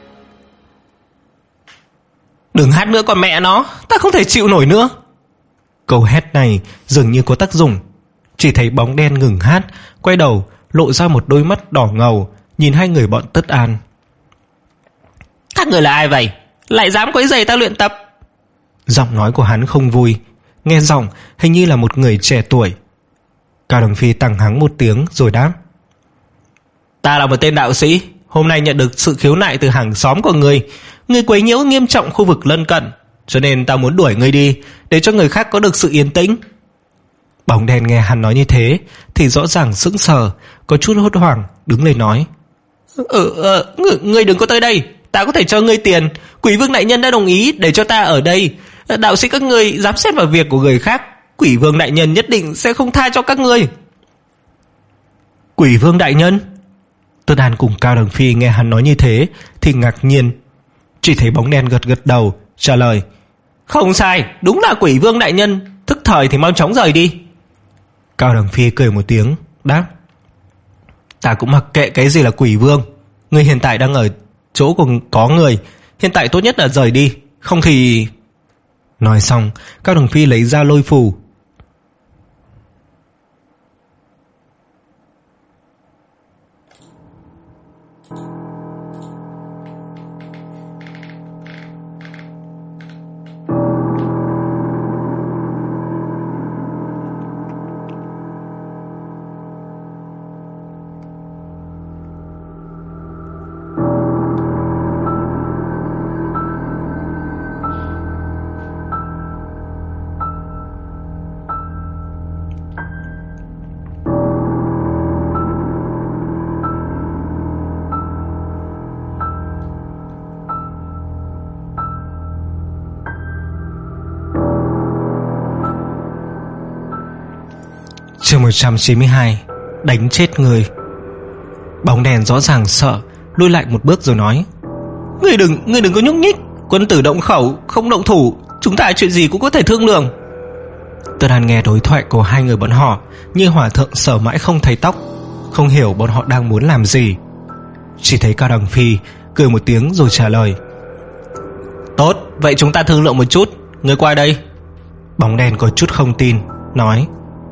Đừng hát nữa con mẹ nó, ta không thể chịu nổi nữa. Câu hét này dường như có tác dụng. Chỉ thấy bóng đen ngừng hát, quay đầu lộ ra một đôi mắt đỏ ngầu, nhìn hai người bọn Tất An. Các người là ai vậy? Lại dám quấy rầy ta luyện tập? Giọng nói của hắn không vui, nghe giọng hình như là một người trẻ tuổi. Cao Đằng Phi tằng hắng một tiếng rồi đáp: Ta là một tên đạo sĩ, hôm nay nhận được sự khiếu nại từ hàng xóm của ngươi. Ngươi quấy nhiễu nghiêm trọng khu vực lân cận, cho nên ta muốn đuổi ngươi đi, để cho người khác có được sự yên tĩnh. Bóng đen nghe hắn nói như thế thì rõ ràng sững sờ, có chút hốt hoảng, đứng lên nói: Ừ, ờ, ngươi, ngươi đừng có tới đây, ta có thể cho ngươi tiền. Quỷ vương đại nhân đã đồng ý để cho ta ở đây. Đạo sĩ các ngươi dám xen vào việc của người khác, quỷ vương đại nhân nhất định sẽ không tha cho các ngươi. Quỷ vương đại nhân? Tất An cùng Cao Đằng Phi nghe hắn nói như thế thì ngạc nhiên. Chỉ thấy bóng đen gật gật đầu trả lời: Không sai, đúng là quỷ vương đại nhân, thức thời thì mau chóng rời đi. Cao Đằng Phi cười một tiếng đáp: Ta cũng mặc kệ cái gì là quỷ vương. Ngươi hiện tại đang ở chỗ của có người, hiện tại tốt nhất là rời đi, không thì... Nói xong, Cao Đằng Phi lấy ra lôi phù. Chương một trăm chín mươi hai. Đánh chết người. Bóng đèn rõ ràng sợ, lùi lại một bước rồi nói: Ngươi đừng, ngươi đừng có nhúc nhích. Quân tử động khẩu, không động thủ, chúng ta chuyện gì cũng có thể thương lượng. Tất An nghe đối thoại của hai người bọn họ như hòa thượng sở mãi không thấy tóc, không hiểu bọn họ đang muốn làm gì. Chỉ thấy Cao Đằng Phi cười một tiếng rồi trả lời: Tốt, vậy chúng ta thương lượng một chút. Ngươi qua đây. Bóng đèn có chút không tin, nói: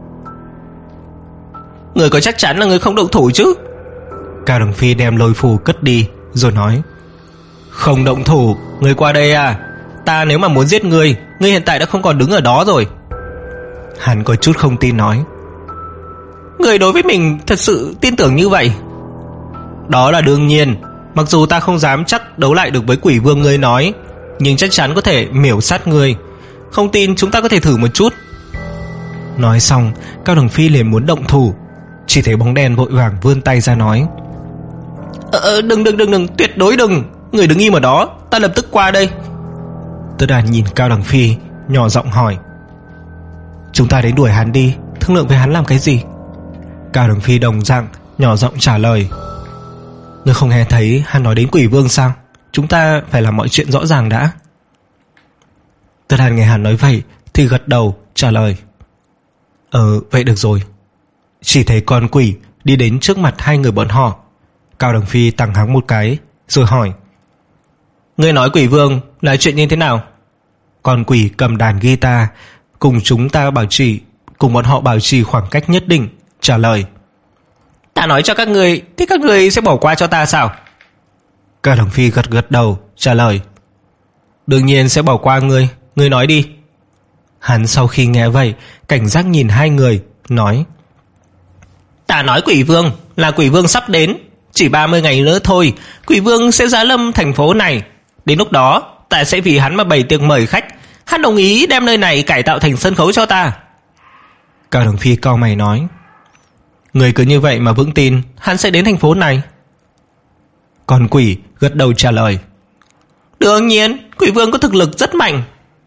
Người có chắc chắn là người không động thủ chứ? Cao Đằng Phi đem lôi phù cất đi rồi nói: Không động thủ, người qua đây à? Ta nếu mà muốn giết ngươi, ngươi hiện tại đã không còn đứng ở đó rồi. Hắn có chút không tin nói: Người đối với mình thật sự tin tưởng như vậy? Đó là đương nhiên. Mặc dù ta không dám chắc đấu lại được với quỷ vương ngươi nói, nhưng chắc chắn có thể miểu sát ngươi. Không tin chúng ta có thể thử một chút. Nói xong, Cao Đằng Phi liền muốn động thủ. Chỉ thấy bóng đen vội vàng vươn tay ra nói: Ờ đừng đừng đừng đừng, tuyệt đối đừng. Người đứng im ở đó, ta lập tức qua đây. Tất An nhìn Cao Đằng Phi, nhỏ giọng hỏi: Chúng ta đến đuổi hắn đi, thương lượng với hắn làm cái gì? Cao Đằng Phi đồng dạng nhỏ giọng trả lời: Ngươi không nghe thấy hắn nói đến quỷ vương sao? chúng ta phải làm mọi chuyện rõ ràng đã. Tất Hàn nghe hắn nói vậy thì gật đầu trả lời: Ờ vậy được rồi. Chỉ thấy con quỷ đi đến trước mặt hai người bọn họ. Cao Đằng Phi tằng hắng một cái rồi hỏi: Ngươi nói quỷ vương là chuyện như thế nào? Con quỷ cầm đàn guitar cùng chúng ta bảo trì cùng bọn họ bảo trì khoảng cách nhất định trả lời: Ta nói cho các người thì các người sẽ bỏ qua cho ta sao? Cao Đằng Phi gật gật đầu trả lời: Đương nhiên sẽ bỏ qua ngươi, ngươi nói đi. Hắn sau khi nghe vậy cảnh giác nhìn hai người nói: Ta nói quỷ vương là quỷ vương sắp đến, chỉ ba mươi ngày nữa thôi quỷ vương sẽ giáng lâm thành phố này. Đến lúc đó ta sẽ vì hắn mà bày tiệc mời khách. Hắn đồng ý đem nơi này cải tạo thành sân khấu cho ta. Cao Đằng Phi cau mày nói: Người cứ như vậy mà vững tin hắn sẽ đến thành phố này? Con quỷ gật đầu trả lời: Đương nhiên, quỷ vương có thực lực rất mạnh.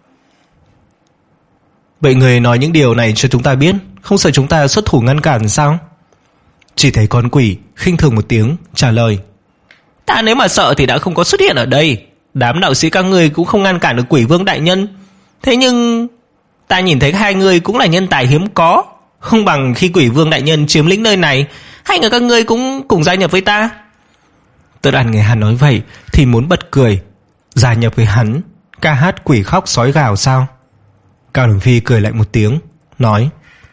Vậy người nói những điều này cho chúng ta biết, không sợ chúng ta xuất thủ ngăn cản sao? Chỉ thấy con quỷ khinh thường một tiếng trả lời: Ta nếu mà sợ thì đã không có xuất hiện ở đây. Đám đạo sĩ các ngươi cũng không ngăn cản được quỷ vương đại nhân. Thế nhưng ta nhìn thấy hai người cũng là nhân tài hiếm có. Không bằng khi quỷ vương đại nhân chiếm lĩnh nơi này, hai người các ngươi cũng cùng gia nhập với ta. Tất An nghe hắn nói vậy thì muốn bật cười. Gia nhập với hắn, ca hát quỷ khóc sói gào sao? Cao Đằng Phi cười lại một tiếng nói: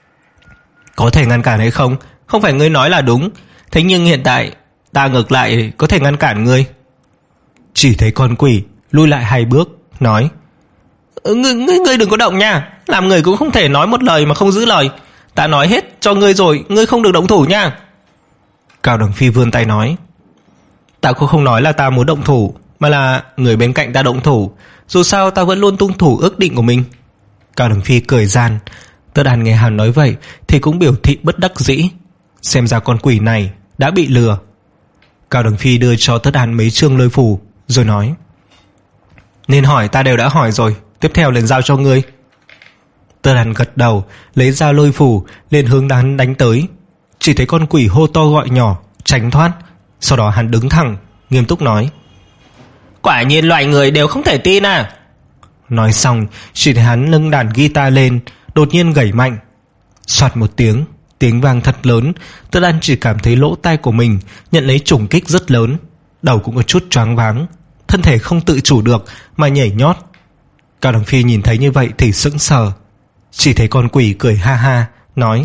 Có thể ngăn cản hay không, không phải ngươi nói là đúng. Thế nhưng hiện tại ta ngược lại có thể ngăn cản ngươi. Chỉ thấy con quỷ lui lại hai bước nói: Ngươi, ngươi, ngươi đừng có động nha. Làm người cũng không thể nói một lời mà không giữ lời. Ta nói hết cho ngươi rồi, ngươi không được động thủ nha. Cao Đằng Phi vươn tay nói: Ta cũng không nói là ta muốn động thủ, mà là người bên cạnh ta động thủ. Dù sao ta vẫn luôn tuân thủ ước định của mình. Cao Đằng Phi cười gian. Tất An nghe hắn nói vậy thì cũng biểu thị bất đắc dĩ. Xem ra con quỷ này đã bị lừa. Cao Đằng Phi đưa cho Tất An mấy chương lôi phù rồi nói: Nên hỏi ta đều đã hỏi rồi, tiếp theo liền giao cho ngươi. Tất An gật đầu, lấy ra lôi phù liền hướng hắn đánh tới. Chỉ thấy con quỷ hô to gọi nhỏ tránh thoát. Sau đó hắn đứng thẳng nghiêm túc nói: Quả nhiên loại người đều không thể tin à. Nói xong chỉ thấy hắn nâng đàn guitar lên, đột nhiên gảy mạnh. Soạt một tiếng, tiếng vang thật lớn. Tất An chỉ cảm thấy lỗ tai của mình nhận lấy trùng kích rất lớn, đầu cũng có chút choáng váng, thân thể không tự chủ được mà nhảy nhót. Cao Đằng Phi nhìn thấy như vậy thì sững sờ. Chỉ thấy con quỷ cười ha ha nói: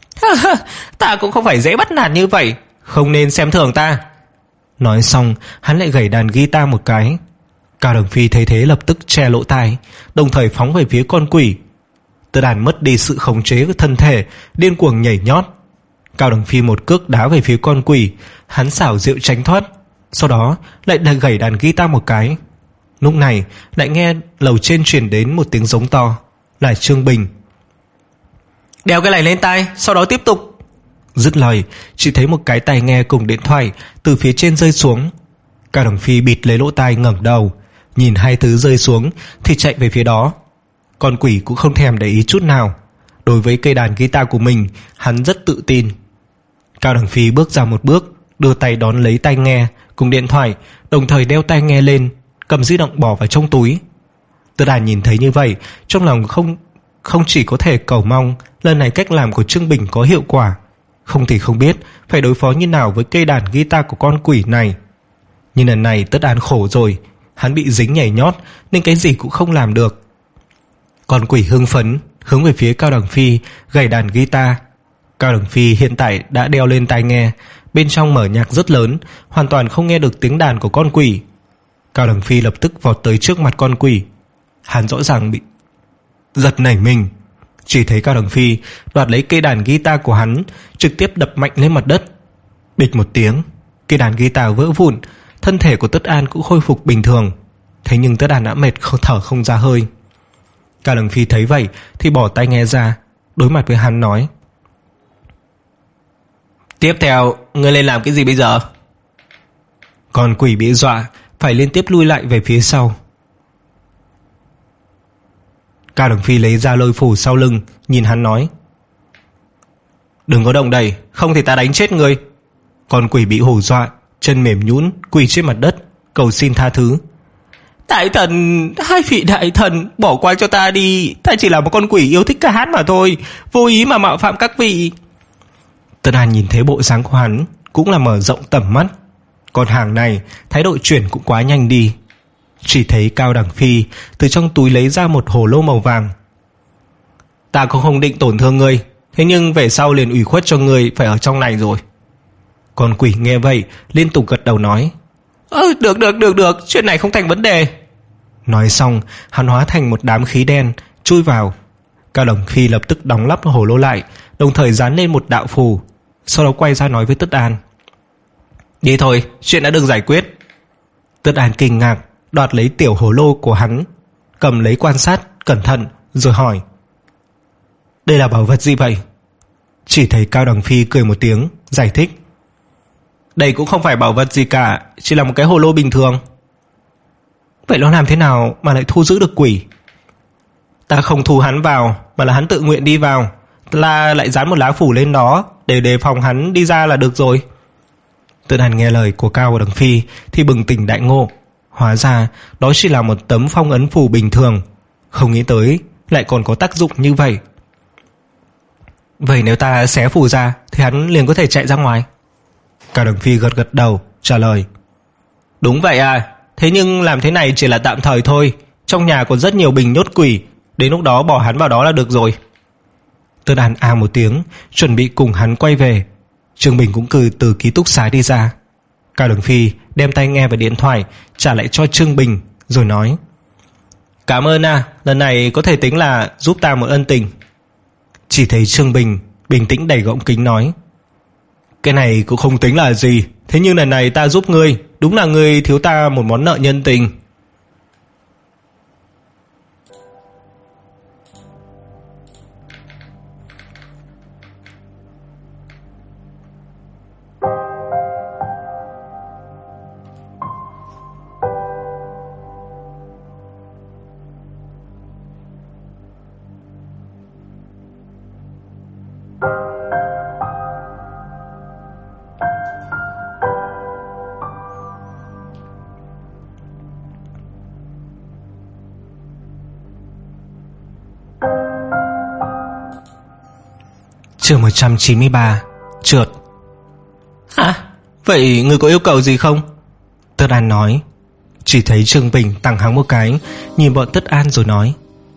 Ta cũng không phải dễ bắt nạt như vậy, không nên xem thường ta. Nói xong hắn lại gảy đàn guitar một cái. Cao Đằng Phi thấy thế lập tức che lỗ tai, đồng thời phóng về phía con quỷ. Tất An mất đi sự khống chế của thân thể, điên cuồng nhảy nhót. Cao Đằng Phi một cước đá về phía con quỷ. Hắn xảo diệu tránh thoát, sau đó lại gảy đàn guitar một cái. Lúc này lại nghe lầu trên truyền đến một tiếng giống to, là Trương Bình. Đeo cái này lên tai, sau đó tiếp tục. Dứt lời chỉ thấy một cái tai nghe cùng điện thoại từ phía trên rơi xuống. Cao Đằng Phi bịt lấy lỗ tai ngẩng đầu, nhìn hai thứ rơi xuống thì chạy về phía đó. Con quỷ cũng không thèm để ý chút nào. Đối với cây đàn guitar của mình, hắn rất tự tin. Cao Đằng Phi bước ra một bước, đưa tay đón lấy tai nghe cùng điện thoại, đồng thời đeo tai nghe lên, cầm di động bỏ vào trong túi. Tất An nhìn thấy như vậy, trong lòng không không chỉ có thể cầu mong lần này cách làm của Trương Bình có hiệu quả, không thì không biết phải đối phó như nào với cây đàn guitar của con quỷ này. Nhưng lần này Tất An khổ rồi, hắn bị dính nhảy nhót nên cái gì cũng không làm được. Con quỷ hưng phấn hướng về phía Cao Đằng Phi gảy đàn guitar. Cao Đằng Phi hiện tại đã đeo lên tai nghe, bên trong mở nhạc rất lớn, hoàn toàn không nghe được tiếng đàn của con quỷ. Cao Đằng Phi lập tức vọt tới trước mặt con quỷ. Hắn rõ ràng bị giật nảy mình. Chỉ thấy Cao Đằng Phi đoạt lấy cây đàn guitar của hắn, trực tiếp đập mạnh lên mặt đất. Bịch một tiếng, cây đàn guitar vỡ vụn. Thân thể của Tất An cũng khôi phục bình thường. Thế nhưng Tất An đã mệt không thở không ra hơi. Cao Đằng Phi thấy vậy thì bỏ tai nghe ra, đối mặt với hắn nói: Tiếp theo ngươi lên làm cái gì bây giờ? Con quỷ bị dọa phải liên tiếp lui lại về phía sau. Cao Đằng Phi lấy ra lôi phù sau lưng, nhìn hắn nói: Đừng có động đậy, không thì ta đánh chết ngươi. Con quỷ bị hù dọa, chân mềm nhũn quỳ trên mặt đất, cầu xin tha thứ. Đại thần, hai vị đại thần, bỏ qua cho ta đi. Ta chỉ là một con quỷ yêu thích ca hát mà thôi, vô ý mà mạo phạm các vị. Tân An nhìn thấy bộ dáng của hắn cũng là mở rộng tầm mắt. Còn hàng này thái độ chuyển cũng quá nhanh đi. Chỉ thấy Cao Đằng Phi từ trong túi lấy ra một hồ lô màu vàng. Ta cũng không định tổn thương ngươi, thế nhưng về sau liền ủy khuất cho ngươi phải ở trong này rồi. Con quỷ nghe vậy liên tục gật đầu nói: Ơ, được được được được, chuyện này không thành vấn đề. Nói xong hắn hóa thành một đám khí đen chui vào. Cao Đằng Phi lập tức đóng lắp hồ lô lại, đồng thời dán lên một đạo phù, sau đó quay ra nói với Tất An: Đi thôi, chuyện đã được giải quyết. Tất An kinh ngạc đoạt lấy tiểu hồ lô của hắn, cầm lấy quan sát cẩn thận rồi hỏi: Đây là bảo vật gì vậy? Chỉ thấy Cao Đằng Phi cười một tiếng giải thích: Đây cũng không phải bảo vật gì cả, chỉ là một cái hồ lô bình thường. Vậy nó làm thế nào mà lại thu giữ được quỷ? Ta không thu hắn vào, mà là hắn tự nguyện đi vào. Ta lại dán một lá phủ lên đó để đề phòng hắn đi ra là được rồi. Tất An nghe lời của Cao Đằng Phi thì bừng tỉnh đại ngộ. Hóa ra đó chỉ là một tấm phong ấn phù bình thường, không nghĩ tới lại còn có tác dụng như vậy. Vậy nếu ta xé phù ra thì hắn liền có thể chạy ra ngoài? Cao Đằng Phi gật gật đầu trả lời: Đúng vậy à, thế nhưng làm thế này chỉ là tạm thời thôi. Trong nhà còn rất nhiều bình nhốt quỷ, đến lúc đó bỏ hắn vào đó là được rồi. Tất An à một tiếng, chuẩn bị cùng hắn quay về. Trương Bình cũng cười từ ký túc xá đi ra. Cao Đằng Phi đem tai nghe và điện thoại trả lại cho Trương Bình rồi nói: Cảm ơn à, lần này có thể tính là giúp ta một ân tình. Chỉ thấy Trương Bình bình tĩnh đẩy gọng kính nói: Cái này cũng không tính là gì, thế nhưng lần này ta giúp ngươi, đúng là ngươi thiếu ta một món nợ nhân tình. Chương một trăm chín mươi ba. Trượt. Hả? Vậy người có yêu cầu gì không? Tất An nói. Chỉ thấy Trương Bình tặng hắn một cái, nhìn bọn Tất An rồi nói: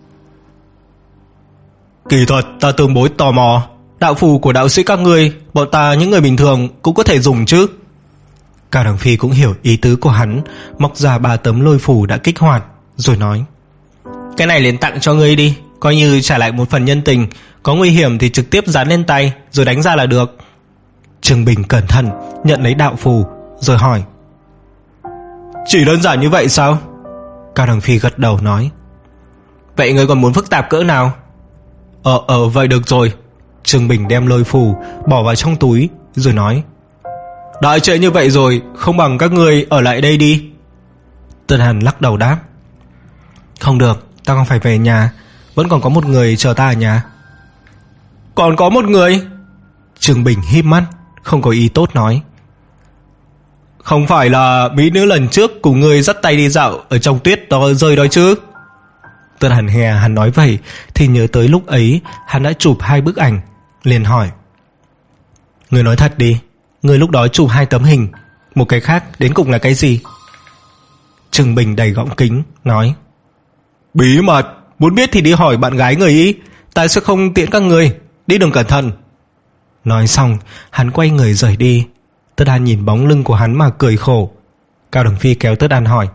Kỳ thật ta tương đối tò mò, đạo phù của đạo sĩ các ngươi, bọn ta những người bình thường cũng có thể dùng chứ? Cao Đằng Phi cũng hiểu ý tứ của hắn, móc ra ba tấm lôi phù đã kích hoạt rồi nói: Cái này liền tặng cho ngươi đi, coi như trả lại một phần nhân tình. Có nguy hiểm thì trực tiếp dán lên tay rồi đánh ra là được. Trương Bình cẩn thận nhận lấy đạo phù rồi hỏi: Chỉ đơn giản như vậy sao? Cao Đằng Phi gật đầu nói: Vậy ngươi còn muốn phức tạp cỡ nào? Ờ ờ vậy được rồi. Trương Bình đem lôi phù bỏ vào trong túi rồi nói: Đã trễ như vậy rồi, không bằng các ngươi ở lại đây đi. Tân Hàn lắc đầu đáp: Không được, ta còn phải về nhà, vẫn còn có một người chờ ta ở nhà. Còn có một người? Trương Bình híp mắt, không có ý tốt nói: Không phải là mỹ nữ lần trước cùng ngươi dắt tay đi dạo ở trong tuyết đó rơi đó chứ? Tân Hàn nghe hắn nói vậy thì nhớ tới lúc ấy hắn đã chụp hai bức ảnh, liền hỏi: Ngươi nói thật đi, ngươi lúc đó chụp hai tấm hình, một cái khác đến cùng là cái gì? Trương Bình đầy gọng kính nói: Bí mật, muốn biết thì đi hỏi bạn gái người ý, ta sẽ không tiễn các ngươi, đi đường cẩn thận. Nói xong hắn quay người rời đi. Tất An nhìn bóng lưng của hắn mà cười khổ. Cao Đằng Phi kéo Tất An hỏi: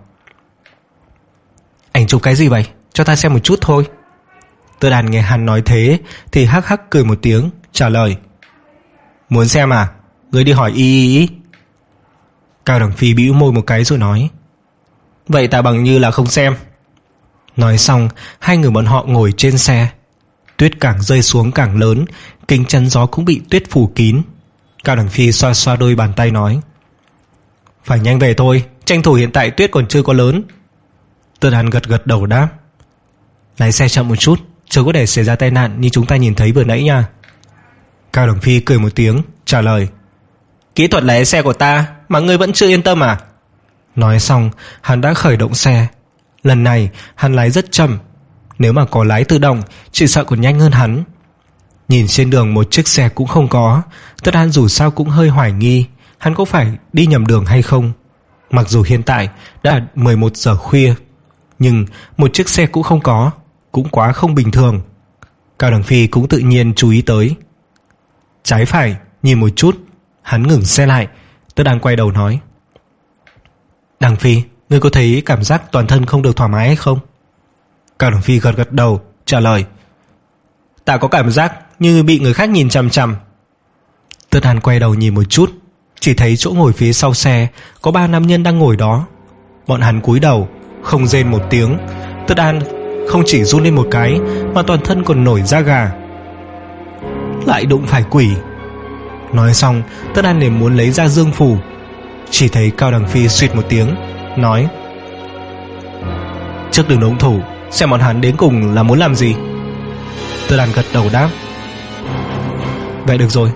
Anh chụp cái gì vậy, cho ta xem một chút thôi. Tất An nghe hắn nói thế thì hắc hắc cười một tiếng trả lời: Muốn xem à, ngươi đi hỏi y y y. Cao Đằng Phi bĩu môi một cái rồi nói: Vậy ta bằng như là không xem. Nói xong hai người bọn họ ngồi trên xe. Tuyết càng rơi xuống càng lớn, kính chắn gió cũng bị tuyết phủ kín. Cao Đằng Phi xoa xoa đôi bàn tay nói: Phải nhanh về thôi, tranh thủ hiện tại tuyết còn chưa có lớn. Tất An gật gật đầu đáp: Lái xe chậm một chút, chớ có để xảy ra tai nạn như chúng ta nhìn thấy vừa nãy nha. Cao Đằng Phi cười một tiếng trả lời: Kỹ thuật lái xe của ta mà ngươi vẫn chưa yên tâm à? Nói xong, hắn đã khởi động xe. Lần này hắn lái rất chậm, nếu mà có lái tự động chỉ sợ còn nhanh hơn hắn. Nhìn trên đường một chiếc xe cũng không có, Tất An dù sao cũng hơi hoài nghi hắn có phải đi nhầm đường hay không. Mặc dù hiện tại đã mười một giờ khuya, nhưng một chiếc xe cũng không có, cũng quá không bình thường. Cao Đằng Phi cũng tự nhiên chú ý tới. Trái phải nhìn một chút. Hắn ngừng xe lại. Tất An quay đầu nói: Đằng Phi, ngươi có thấy cảm giác toàn thân không được thoải mái hay không? Cao Đằng Phi gật gật đầu trả lời: Ta có cảm giác như bị người khác nhìn chằm chằm. Tất An quay đầu nhìn một chút, chỉ thấy chỗ ngồi phía sau xe có ba nam nhân đang ngồi đó. Bọn hắn cúi đầu không rên một tiếng. Tất An không chỉ run lên một cái mà toàn thân còn nổi da gà. Lại đụng phải quỷ. Nói xong, Tất An liền muốn lấy ra dương phù, chỉ thấy Cao Đằng Phi suýt một tiếng nói: Trước đừng động thủ, xem bọn hắn đến cùng là muốn làm gì. Tất An gật đầu đáp: Vậy được rồi.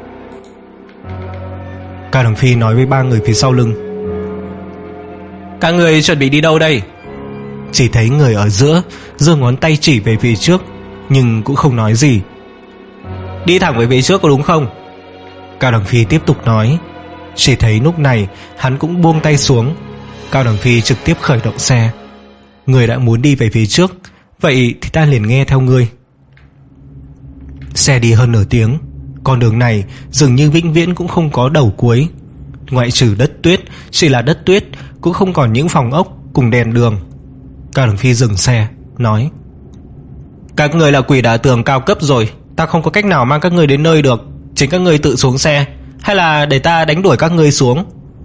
Cao Đằng Phi nói với ba người phía sau lưng: Các người chuẩn bị đi đâu đây? Chỉ thấy người ở giữa giơ ngón tay chỉ về phía trước, nhưng cũng không nói gì. Đi thẳng về phía trước có đúng không? Cao Đằng Phi tiếp tục nói. Chỉ thấy lúc này hắn cũng buông tay xuống. Cao Đằng Phi trực tiếp khởi động xe. Người đã muốn đi về phía trước, vậy thì ta liền nghe theo ngươi. Xe đi hơn nửa tiếng. Con đường này dường như vĩnh viễn cũng không có đầu cuối. Ngoại trừ đất tuyết, chỉ là đất tuyết, cũng không còn những phòng ốc cùng đèn đường. Cao Đằng Phi dừng xe nói: Các người là quỷ đả tường cao cấp rồi, ta không có cách nào mang các người đến nơi được. Chính các người tự xuống xe, hay là để ta đánh đuổi các người xuống?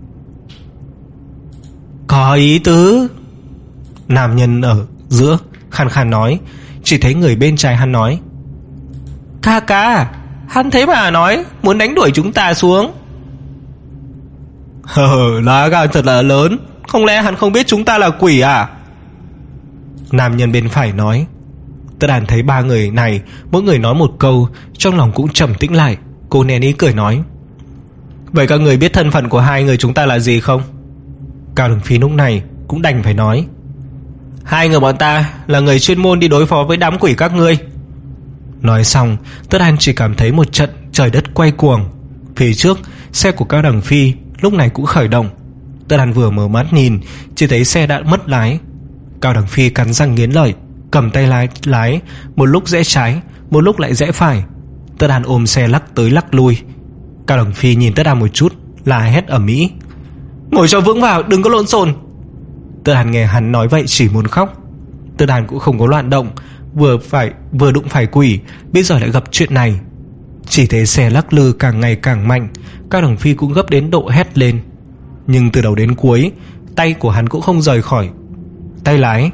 Có ý tứ. Nam nhân ở giữa khàn khàn nói. Chỉ thấy người bên trái hắn nói: Ca ca, hắn thế mà nói muốn đánh đuổi chúng ta xuống. Hờ, lá gan thật là lớn. Không lẽ hắn không biết chúng ta là quỷ à? Nam nhân bên phải nói. Tất An thấy ba người này mỗi người nói một câu, trong lòng cũng trầm tĩnh lại. Cô nén ý cười nói: Vậy các người biết thân phận của hai người chúng ta là gì không? Cao Đằng Phi lúc này cũng đành phải nói: Hai người bọn ta là người chuyên môn đi đối phó với đám quỷ các ngươi. Nói xong, Tất An chỉ cảm thấy một trận trời đất quay cuồng. Phía trước, xe của Cao Đằng Phi lúc này cũng khởi động. Tất An vừa mở mắt nhìn, chỉ thấy xe đã mất lái. Cao Đằng Phi cắn răng nghiến lợi, cầm tay lái lái, một lúc rẽ trái, một lúc lại rẽ phải. Tất An ôm xe lắc tới lắc lui. Cao Đằng Phi nhìn Tất An một chút, la hét ầm ĩ: Ngồi cho vững vào, đừng có lộn xộn. Tất An nghe hắn nói vậy chỉ muốn khóc. Tất An cũng không có loạn động, vừa phải vừa đụng phải quỷ, bây giờ lại gặp chuyện này. Chỉ thấy xe lắc lư càng ngày càng mạnh. Cao Đằng Phi cũng gấp đến độ hét lên. Nhưng từ đầu đến cuối, tay của hắn cũng không rời khỏi tay lái.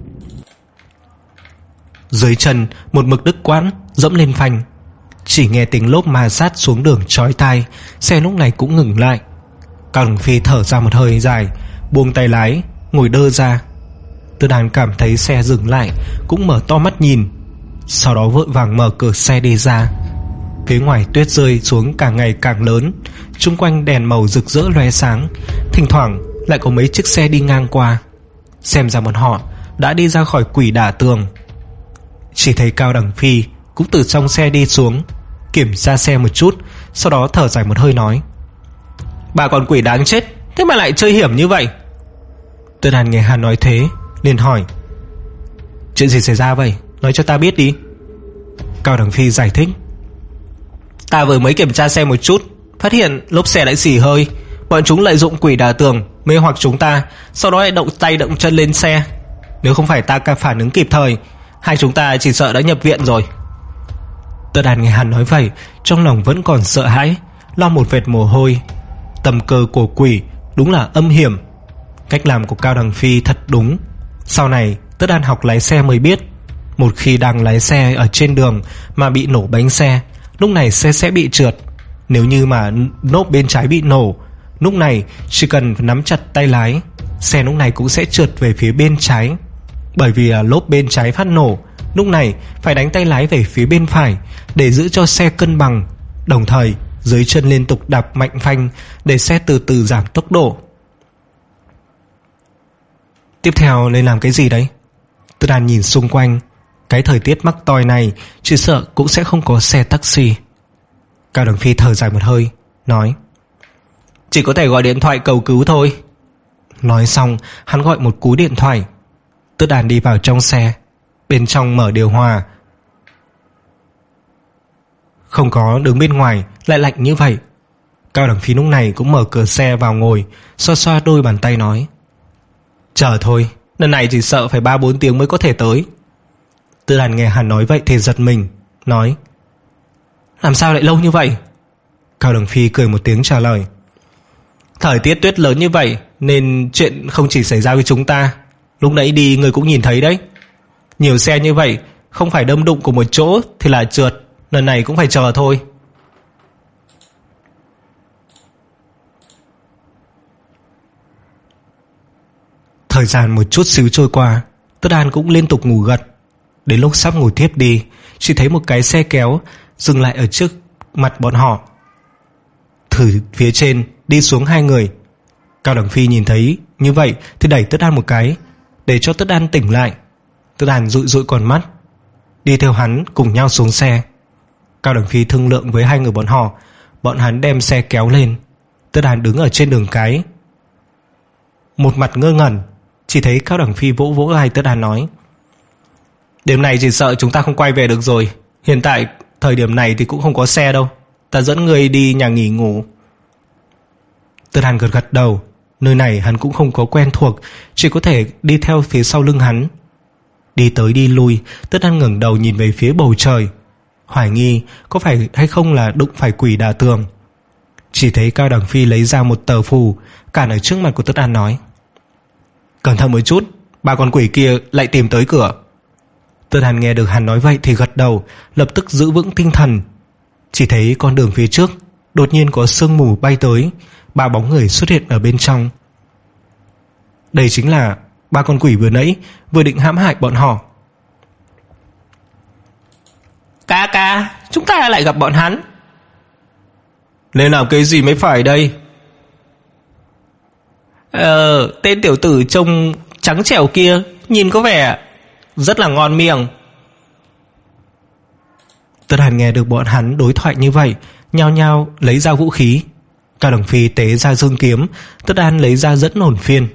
Dưới chân một mực đứt quãng, dẫm lên phanh. Chỉ nghe tiếng lốp ma sát xuống đường chói tai. Xe lúc này cũng ngừng lại. Cao Đằng Phi thở ra một hơi dài, buông tay lái, ngồi đơ ra. Tư Đàn cảm thấy xe dừng lại, cũng mở to mắt nhìn. Sau đó vội vàng mở cửa xe đi ra. Phía ngoài tuyết rơi xuống càng ngày càng lớn, chung quanh đèn màu rực rỡ lóe sáng. Thỉnh thoảng lại có mấy chiếc xe đi ngang qua. Xem ra bọn họ đã đi ra khỏi quỷ đả tường. Chỉ thấy Cao Đằng Phi cũng từ trong xe đi xuống, kiểm tra xe một chút, sau đó thở dài một hơi nói: Bà con quỷ đáng chết, thế mà lại chơi hiểm như vậy. Tư Đàn nghe hắn nói thế liền hỏi: Chuyện gì xảy ra vậy, nói cho ta biết đi. Cao Đằng Phi giải thích: Ta vừa mới kiểm tra xe một chút, phát hiện lốp xe lại xì hơi. Bọn chúng lợi dụng quỷ đả tường mê hoặc chúng ta, sau đó lại động tay động chân lên xe. Nếu không phải ta phản ứng kịp thời, hai chúng ta chỉ sợ đã nhập viện rồi. Tư Đàn nghe hắn nói vậy, trong lòng vẫn còn sợ hãi, lo một vệt mồ hôi. Tầm cơ của quỷ đúng là âm hiểm. Cách làm của Cao Đằng Phi thật đúng. Sau này Tất Đàn học lái xe mới biết, một khi đang lái xe ở trên đường mà bị nổ bánh xe, lúc này xe sẽ bị trượt. Nếu như mà lốp bên trái bị nổ, lúc này chỉ cần nắm chặt tay lái, xe lúc này cũng sẽ trượt về phía bên trái. Bởi vì là lốp bên trái phát nổ, lúc này phải đánh tay lái về phía bên phải để giữ cho xe cân bằng, đồng thời dưới chân liên tục đạp mạnh phanh để xe từ từ giảm tốc độ. Tiếp theo nên làm cái gì đấy? Tư Đàn nhìn xung quanh. Cái thời tiết mắc toi này chỉ sợ cũng sẽ không có xe taxi. Cao Đằng Phi thở dài một hơi, nói: Chỉ có thể gọi điện thoại cầu cứu thôi. Nói xong hắn gọi một cú điện thoại. Tư Đàn đi vào trong xe. Bên trong mở điều hòa. Không có đứng bên ngoài lại lạnh như vậy. Cao Đằng Phi lúc này cũng mở cửa xe vào ngồi, xoa xoa đôi bàn tay nói: Chờ thôi, lần này chỉ sợ phải ba bốn tiếng mới có thể tới. Tư Đàn nghe hắn nói vậy thì giật mình, nói: Làm sao lại lâu như vậy? Cao Đằng Phi cười một tiếng trả lời: Thời tiết tuyết lớn như vậy nên chuyện không chỉ xảy ra với chúng ta. Lúc nãy đi người cũng nhìn thấy đấy. Nhiều xe như vậy, không phải đâm đụng cùng một chỗ thì là trượt. Lần này cũng phải chờ thôi. Thời gian một chút xíu trôi qua, Tư Đàn cũng liên tục ngủ gật. Đến lúc sắp ngủ thiếp đi, chỉ thấy một cái xe kéo dừng lại ở trước mặt bọn họ. Từ phía trên đi xuống hai người. Cao Đằng Phi nhìn thấy như vậy thì đẩy Tư Đàn một cái, để cho Tư Đàn tỉnh lại. Tư Đàn dụi dụi con mắt, đi theo hắn cùng nhau xuống xe. Cao Đằng Phi thương lượng với hai người bọn họ. Bọn hắn đem xe kéo lên. Tư Đàn đứng ở trên đường cái, một mặt ngơ ngẩn. Chỉ thấy Cao Đằng Phi vỗ vỗ vai Tư Đàn nói: Đêm này chỉ sợ chúng ta không quay về được rồi. Hiện tại thời điểm này thì cũng không có xe đâu. Ta dẫn người đi nhà nghỉ ngủ. Tư Đàn gật gật đầu. Nơi này hắn cũng không có quen thuộc, chỉ có thể đi theo phía sau lưng hắn. Đi tới đi lui, Tư Đàn ngẩng đầu nhìn về phía bầu trời, hoài nghi có phải hay không là đụng phải quỷ đả tường. Chỉ thấy Cao Đằng Phi lấy ra một tờ phù cản ở trước mặt của Tư Đàn, nói: Cẩn thận một chút, ba con quỷ kia lại tìm tới cửa. Tư Đàn nghe được hắn nói vậy thì gật đầu, lập tức giữ vững tinh thần. Chỉ thấy con đường phía trước đột nhiên có sương mù bay tới, ba bóng người xuất hiện ở bên trong. Đây chính là ba con quỷ vừa nãy vừa định hãm hại bọn họ. Ca ca, chúng ta lại gặp bọn hắn. Nên làm cái gì mới phải đây? Ờ, tên tiểu tử trông trắng trẻo kia nhìn có vẻ rất là ngon miệng. Tư Đàn nghe được bọn hắn đối thoại như vậy, nhao nhao lấy ra vũ khí. Cao Đằng Phi tế ra dương kiếm, Tư Đàn lấy ra dẫn hồn phiên.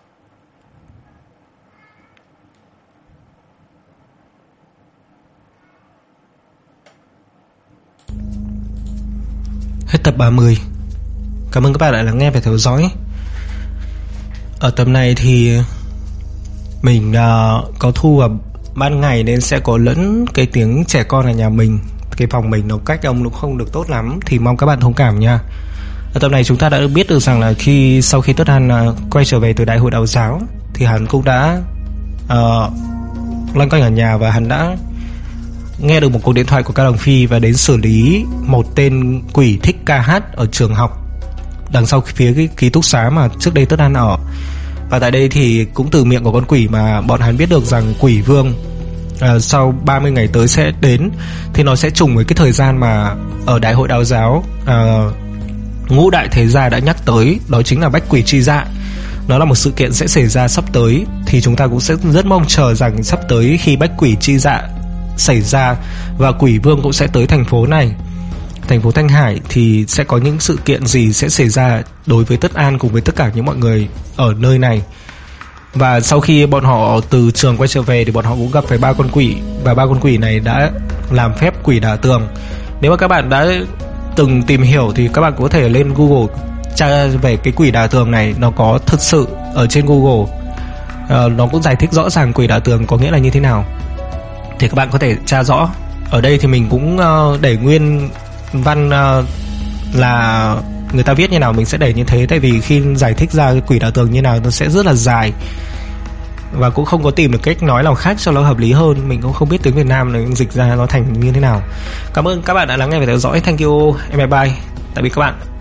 Hết tập ba mươi. Cảm ơn các bạn đã lắng nghe và theo dõi. Ở tập này thì mình uh, có thu vào ban ngày nên sẽ có lẫn cái tiếng trẻ con ở nhà mình. Cái phòng mình nó cách âm nó không được tốt lắm, thì mong các bạn thông cảm nha. Ở tập này chúng ta đã được biết được rằng là khi sau khi Tư Đàn uh, quay trở về từ đại hội đạo giáo thì hắn cũng đã uh, loanh quanh ở nhà, và hắn đã nghe được một cuộc điện thoại của Cao Đằng Phi và đến xử lý một tên quỷ thích ca hát ở trường học đằng sau phía cái ký túc xá mà trước đây Tư Đàn ở. Và tại đây thì cũng từ miệng của con quỷ mà bọn hắn biết được rằng quỷ vương uh, sau ba mươi ngày tới sẽ đến, thì nó sẽ trùng với cái thời gian mà ở đại hội đạo giáo uh, ngũ đại thế gia đã nhắc tới, đó chính là bách quỷ chi dạ. Nó là một sự kiện sẽ xảy ra sắp tới, thì chúng ta cũng sẽ rất mong chờ rằng sắp tới khi bách quỷ chi dạ xảy ra và quỷ vương cũng sẽ tới thành phố này, thành phố Thanh Hải, thì sẽ có những sự kiện gì sẽ xảy ra đối với Tất An cùng với tất cả những mọi người ở nơi này. Và sau khi bọn họ từ trường quay trở về thì bọn họ cũng gặp phải ba con quỷ, và ba con quỷ này đã làm phép quỷ đả tường. Nếu mà các bạn đã từng tìm hiểu thì các bạn có thể lên Google tra về cái quỷ đả tường này, nó có thực sự ở trên Google. à, Nó cũng giải thích rõ ràng quỷ đả tường có nghĩa là như thế nào, thì các bạn có thể tra rõ. Ở đây thì mình cũng uh, để nguyên văn uh, là người ta viết như nào mình sẽ để như thế, tại vì khi giải thích ra quỷ đả tường như nào nó sẽ rất là dài, và cũng không có tìm được cách nói nào khác cho nó hợp lý hơn. Mình cũng không biết tiếng Việt Nam nó dịch ra nó thành như thế nào. Cảm ơn các bạn đã lắng nghe và theo dõi. Thank you, bye bye. Tạm biệt các bạn.